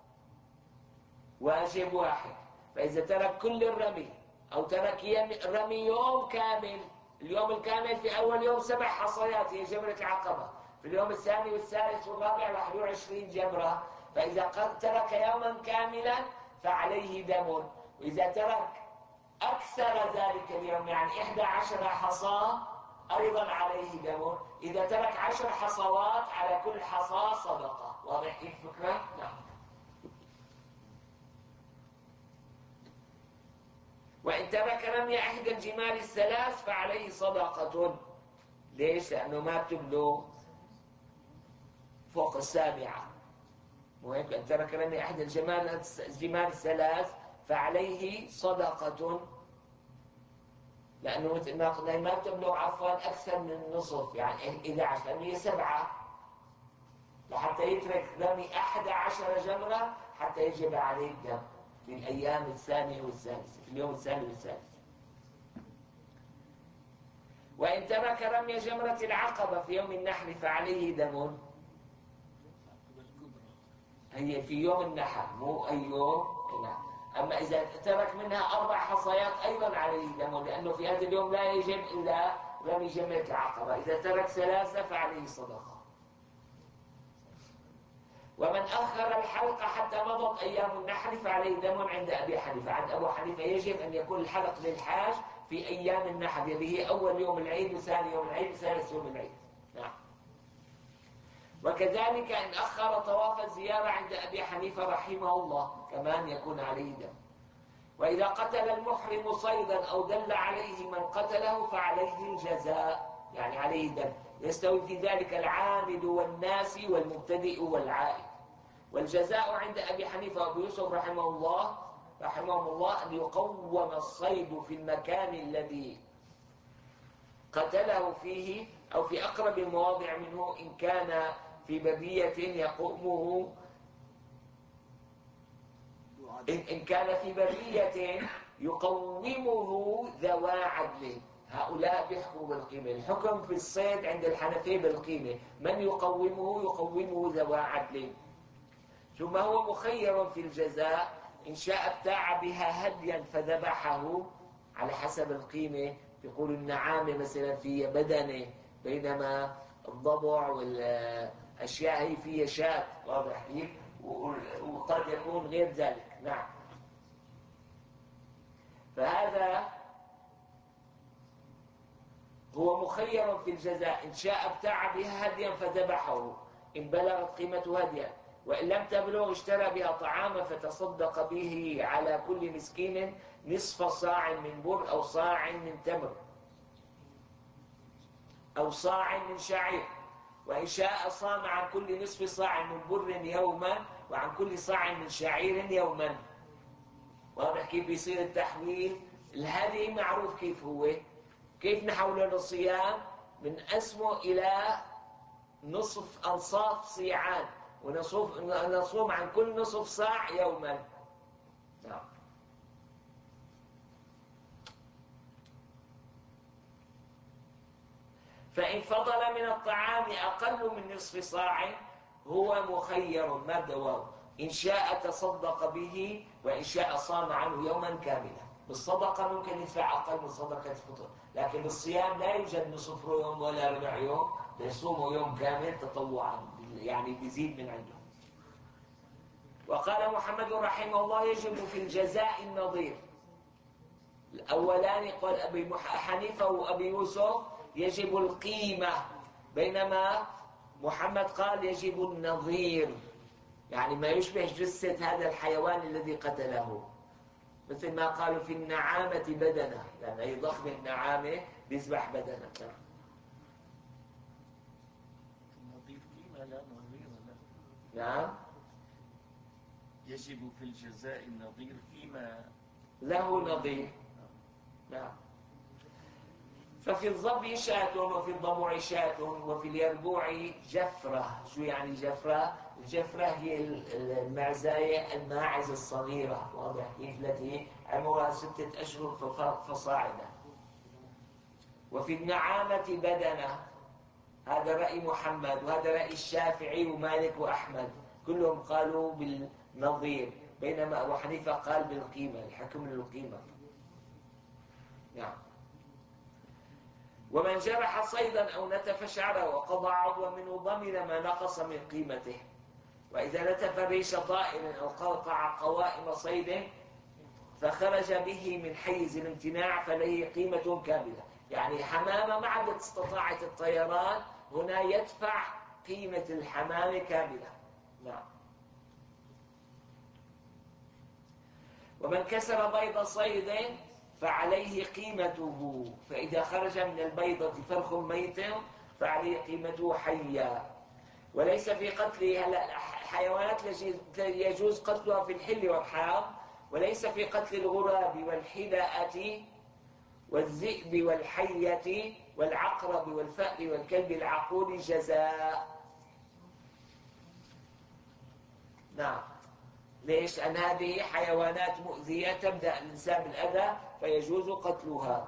واجب واحد، فإذا ترك كل الرمي أو ترك رمي يوم كامل، اليوم الكامل في أول يوم سبع حصيات هي جمرة العقبة، في اليوم الثاني والثالث والرابع واحد وعشرين جمرة، فإذا ترك يوما كاملا فعليه دم. وإذا ترك أكثر ذلك اليوم يعني إحدى عشر حصاة أيضا عليه دم. إذا ترك عشر حصوات على كل حصاة صدقة. واضح كيف الفكرة؟ نعم. وإن ترك رمي إحدى الجمال الثلاث فعليه صدقة. ليش؟ لأنه ما بتبلغ فوق السابعة، وهيك إن ترك رمي إحدى الجمال الجمال الثلاث فعليه صدقة، لأنه مثل ما قلنا ما بتبلغ عفوا أكثر من النصف، يعني إذا عشر هي سبعة، لحتى يترك رمي أحد عشر جمرة حتى يجب عليه الدم في الأيام الثانية والثالثة، في اليوم الثاني والثالث. وإن ترك رمي جمرة العقبة في يوم النحر فعليه دم. هي في يوم النحر مو أي يوم. أما إذا ترك منها أربع حصيات أيضا عليه دم، لأنه في هذا اليوم لا يجب إلا رمي جمرة العقبة. إذا ترك ثلاثة فعليه صدقة. ومن أخر الحلق حتى مضت أيام النحر فعليه دم عند أبي حنيفة. عند أبو حنيفة يجب أن يكون الحلق للحاج في أيام النحر، اللي هي أول يوم العيد وثاني يوم العيد وثالث يوم العيد. نعم. وكذلك إن أخر طواف الزيارة عند أبي حنيفة رحمه الله كمان يكون عليه دم. وإذا قتل المحرم صيدا أو دل عليه من قتله فعليه الجزاء، يعني عليه دم. يستوي في ذلك العامد والناسي والمبتدئ والعائد. والجزاء عند أبي حنيفة وأبي يوسف رحمه الله رحمه الله أن يقوم الصيد في المكان الذي قتله فيه أو في أقرب المواضع منه، إن كان في برية يقومه إن كان في برية يقومه ذوى عدل. هؤلاء بيحكموا بالقيمة. الحكم في الصيد عند الحنفية بالقيمة، من يقومه يقومه ذوى عدل. ثم هو مخير في الجزاء، إن شاء ابتاع بها هديا فذبحه على حسب القيمة. يقول النعامة مثلا فيها بدنة، بينما الضبع والأشياء هي فيها شاة. واضح كيف؟ وقد يكون غير ذلك. نعم. فهذا هو مخير في الجزاء، إن شاء ابتاع بها هديا فذبحه إن بلغت قيمة هديا، وإن لم تبلغ اشترى بها طعاما فتصدق به على كل مسكين نصف صاع من بر أو صاع من تمر. أو صاع من شعير، وإن شاء صام عن كل نصف صاع من بر يوما وعن كل صاع من شعير يوما. واضح كيف بيصير التحويل؟ الهدي معروف كيف هو، كيف نحوله للصيام؟ من أسمه إلى نصف أنصاف صيعان، ونصوم عن كل نصف صاع يوما. نعم. فإن فضل من الطعام أقل من نصف صاع هو مخير مادة واو، إن شاء تصدق به وإن شاء صام عنه يوما كاملا. بالصدقة ممكن يدفع أقل من صدقة الفطر، لكن بالصيام لا يوجد نصف يوم ولا ربع يوم، يصوم يوم كامل تطوعا، يعني بيزيد من عنده. وقال محمد رحمه الله يجب في الجزاء النظير. الأولان قال أبي حنيفة وأبي يوسف يجب القيمة، بينما محمد قال يجب النظير، يعني ما يشبه جثة هذا الحيوان الذي قتله، مثل ما قالوا في النعامة بدنة، لأن أي ضخم النعامة بيذبح بدنة. نظير قيمة لا نظير لا. نعم. يجب في الجزاء النظير قيمة له نظير. نعم. ففي الظبي شاة وفي الضبع شاة وفي اليربوع جفرة. شو يعني جفرة؟ الجفرة هي المعزاية الماعز الصغيرة، واضح كيف؟ التي عمرها ستة أشهر فصاعدا. وفي النعامة بدنة، هذا رأي محمد، وهذا رأي الشافعي ومالك وأحمد، كلهم قالوا بالنظير، بينما أبو حنيفة قال بالقيمة، الحكم للقيمة. نعم. ومن جرح صيدا أو نتف شعره وقضى عضوا منه ضمن ما نقص من قيمته. وإذا نتف ريش طائر أو قطع قوائم صيد فخرج به من حيز الامتناع فله قيمة كاملة، يعني حمامة ما عاد استطاعت الطيران، هنا يدفع قيمة الحمامة كاملة. نعم. ومن كسر بيض صيد فعليه قيمته، فإذا خرج من البيضة فرخ ميت فعليه قيمته حيا. وليس في قتله، هلا الحيوانات يجوز قتلها في الحل والحرام، وليس في قتل الغراب والحداءة والذئب والحية والعقرب والفأر والكلب العقور جزاء. نعم. ليش؟ أن هذه حيوانات مؤذية تبدأ الإنسان بالأذى فيجوز قتلها.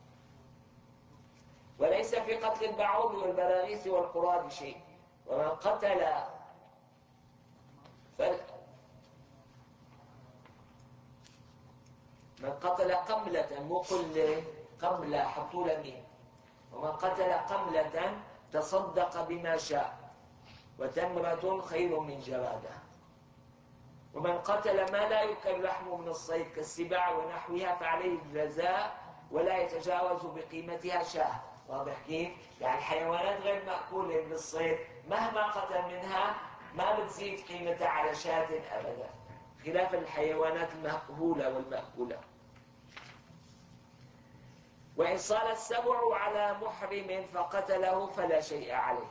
وليس في قتل البعوض والبراغيث والقراد شيء. ومن قتل فل... من قتل قملة، مو قلة، قملة حطوا لها مين. ومن قتل قملة تصدق بما شاء، وتمرة خير من جرادة. ومن قتل ما لا يؤكل لحمه من الصيد كالسباع ونحوها فعليه الجزاء ولا يتجاوز بقيمتها شاة. واضح كيف؟ يعني الحيوانات غير مأكولة من الصيد مهما قتل منها ما بتزيد قيمتها على شاة أبدا، خلاف الحيوانات المأكولة والمأكولة. وإن صال السبع على محرم فقتله فلا شيء عليه.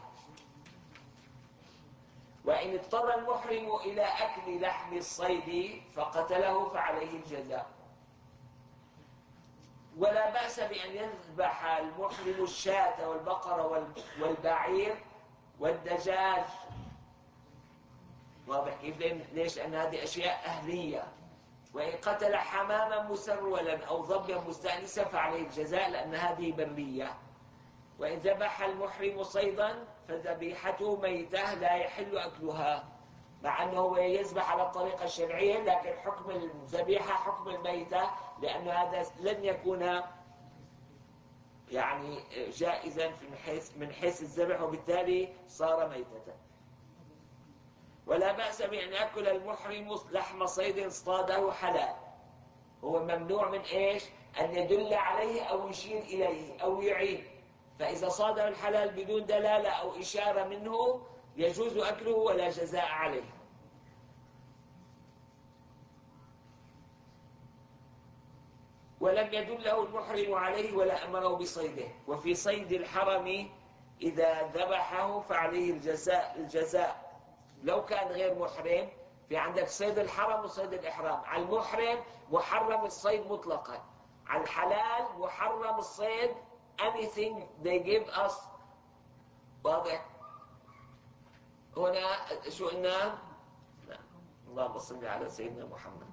وإن اضطر المحرم إلى أكل لحم الصيد فقتله فعليه الجزاء. ولا بأس بأن يذبح المحرم الشاة والبقر والبعير والدجاج. واضح كيف؟ ليش؟ لأن هذه أشياء أهلية. وإن قتل حماما مسرولا أو ظبيا مستأنسا فعليه الجزاء، لأن هذه برية. وإن ذبح المحرم صيدا فذبيحته ميتة لا يحل أكلها، مع أنه يذبح على الطريقة الشرعية، لكن حكم الذبيحة حكم الميتة، لأن هذا لن يكون يعني جائزا من حيث من حيث الذبح، وبالتالي صار ميتة. ولا بأس بأن يأكل المحرم لحم صيد اصطاده حلال. هو ممنوع من إيش؟ أن يدل عليه أو يشير إليه أو يعين. فإذا صاده الحلال بدون دلالة أو إشارة منه يجوز أكله ولا جزاء عليه. ولم يدله المحرم عليه ولا أمره بصيده. وفي صيد الحرم إذا ذبحه فعليه الجزاء الجزاء لو كان غير محرم. في عندك صيد الحرم وصيد الإحرام. على المحرم محرم الصيد مطلقا، على الحلال محرم الصيد anything they give us. واضح؟ هنا شو قلنا؟ لا. اللهم صل على سيدنا محمد.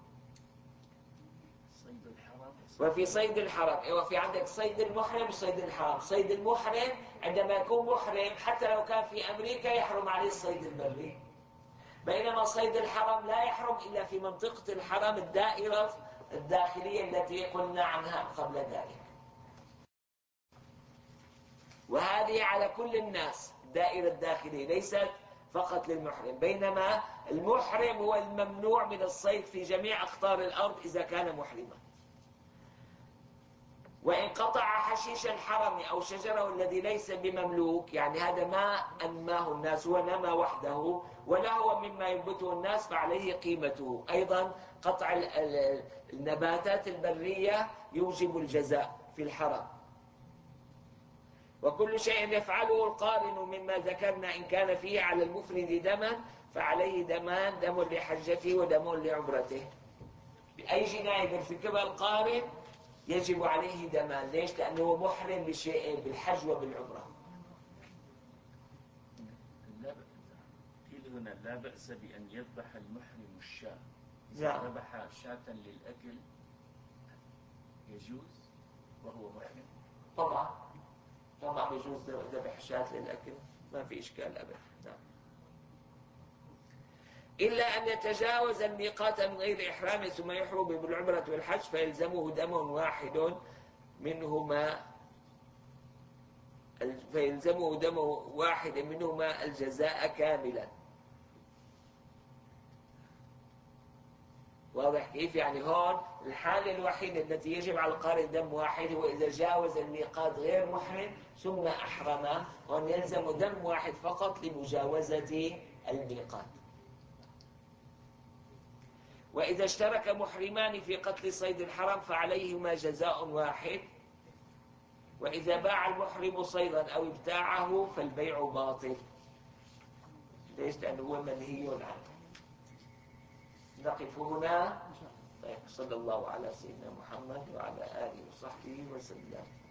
صيد الحرام وفي صيد الحرم، ايوه في عندك صيد المحرم وصيد الحرم. صيد المحرم عندما يكون محرم حتى لو كان في امريكا يحرم عليه الصيد البري، بينما صيد الحرم لا يحرم الا في منطقة الحرم الدائرة الداخلية التي قلنا عنها قبل ذلك. وهذه على كل الناس، الدائرة الداخلية ليست فقط للمحرم، بينما المحرم هو الممنوع من الصيد في جميع أقطار الأرض إذا كان محرما. وإن قطع حشيش الحرم أو شجره الذي ليس بمملوك، يعني هذا ما أنماه الناس، هو نما وحده ولا هو مما ينبته الناس، فعليه قيمته. أيضا قطع النباتات البرية يوجب الجزاء في الحرم. وكل شيء يفعله القارن مما ذكرنا إن كان فيه على المفرد دما فعليه دمان، دم لحجته ودم لعمرته. بأي جناية يرتكبها القارن يجب عليه دمان. ليش؟ لأنه محرم بشيئين، بالحج وبالعمرة. لا قيل هنا لا بأس بأن يذبح المحرم الشاة. نعم. إذا ذبح شاة للأكل يجوز وهو محرم؟ طبعا طبعا يجوز ذبح شاة للأكل، ما في إشكال أبدا. نعم. إلا أن يتجاوز الميقات من غير إحرام ثم يحرم بالعمرة والحج فيلزمه دم واحد منهما فيلزمه دم واحد منهما الجزاء كاملا. واضح كيف؟ يعني هون الحالة الوحيدة التي يجب على القارئ دم واحد هو إذا جاوز الميقات غير محرم ثم أحرم، هون يلزم دم واحد فقط لمجاوزة الميقات. وإذا اشترك محرمان في قتل صيد الحرم فعليهما جزاء واحد. وإذا باع المحرم صيدا أو ابتاعه فالبيع باطل. ليش؟ لأنه هو منهي عنه. نقف هنا. طيب، صلى الله على سيدنا محمد وعلى آله وصحبه وسلم.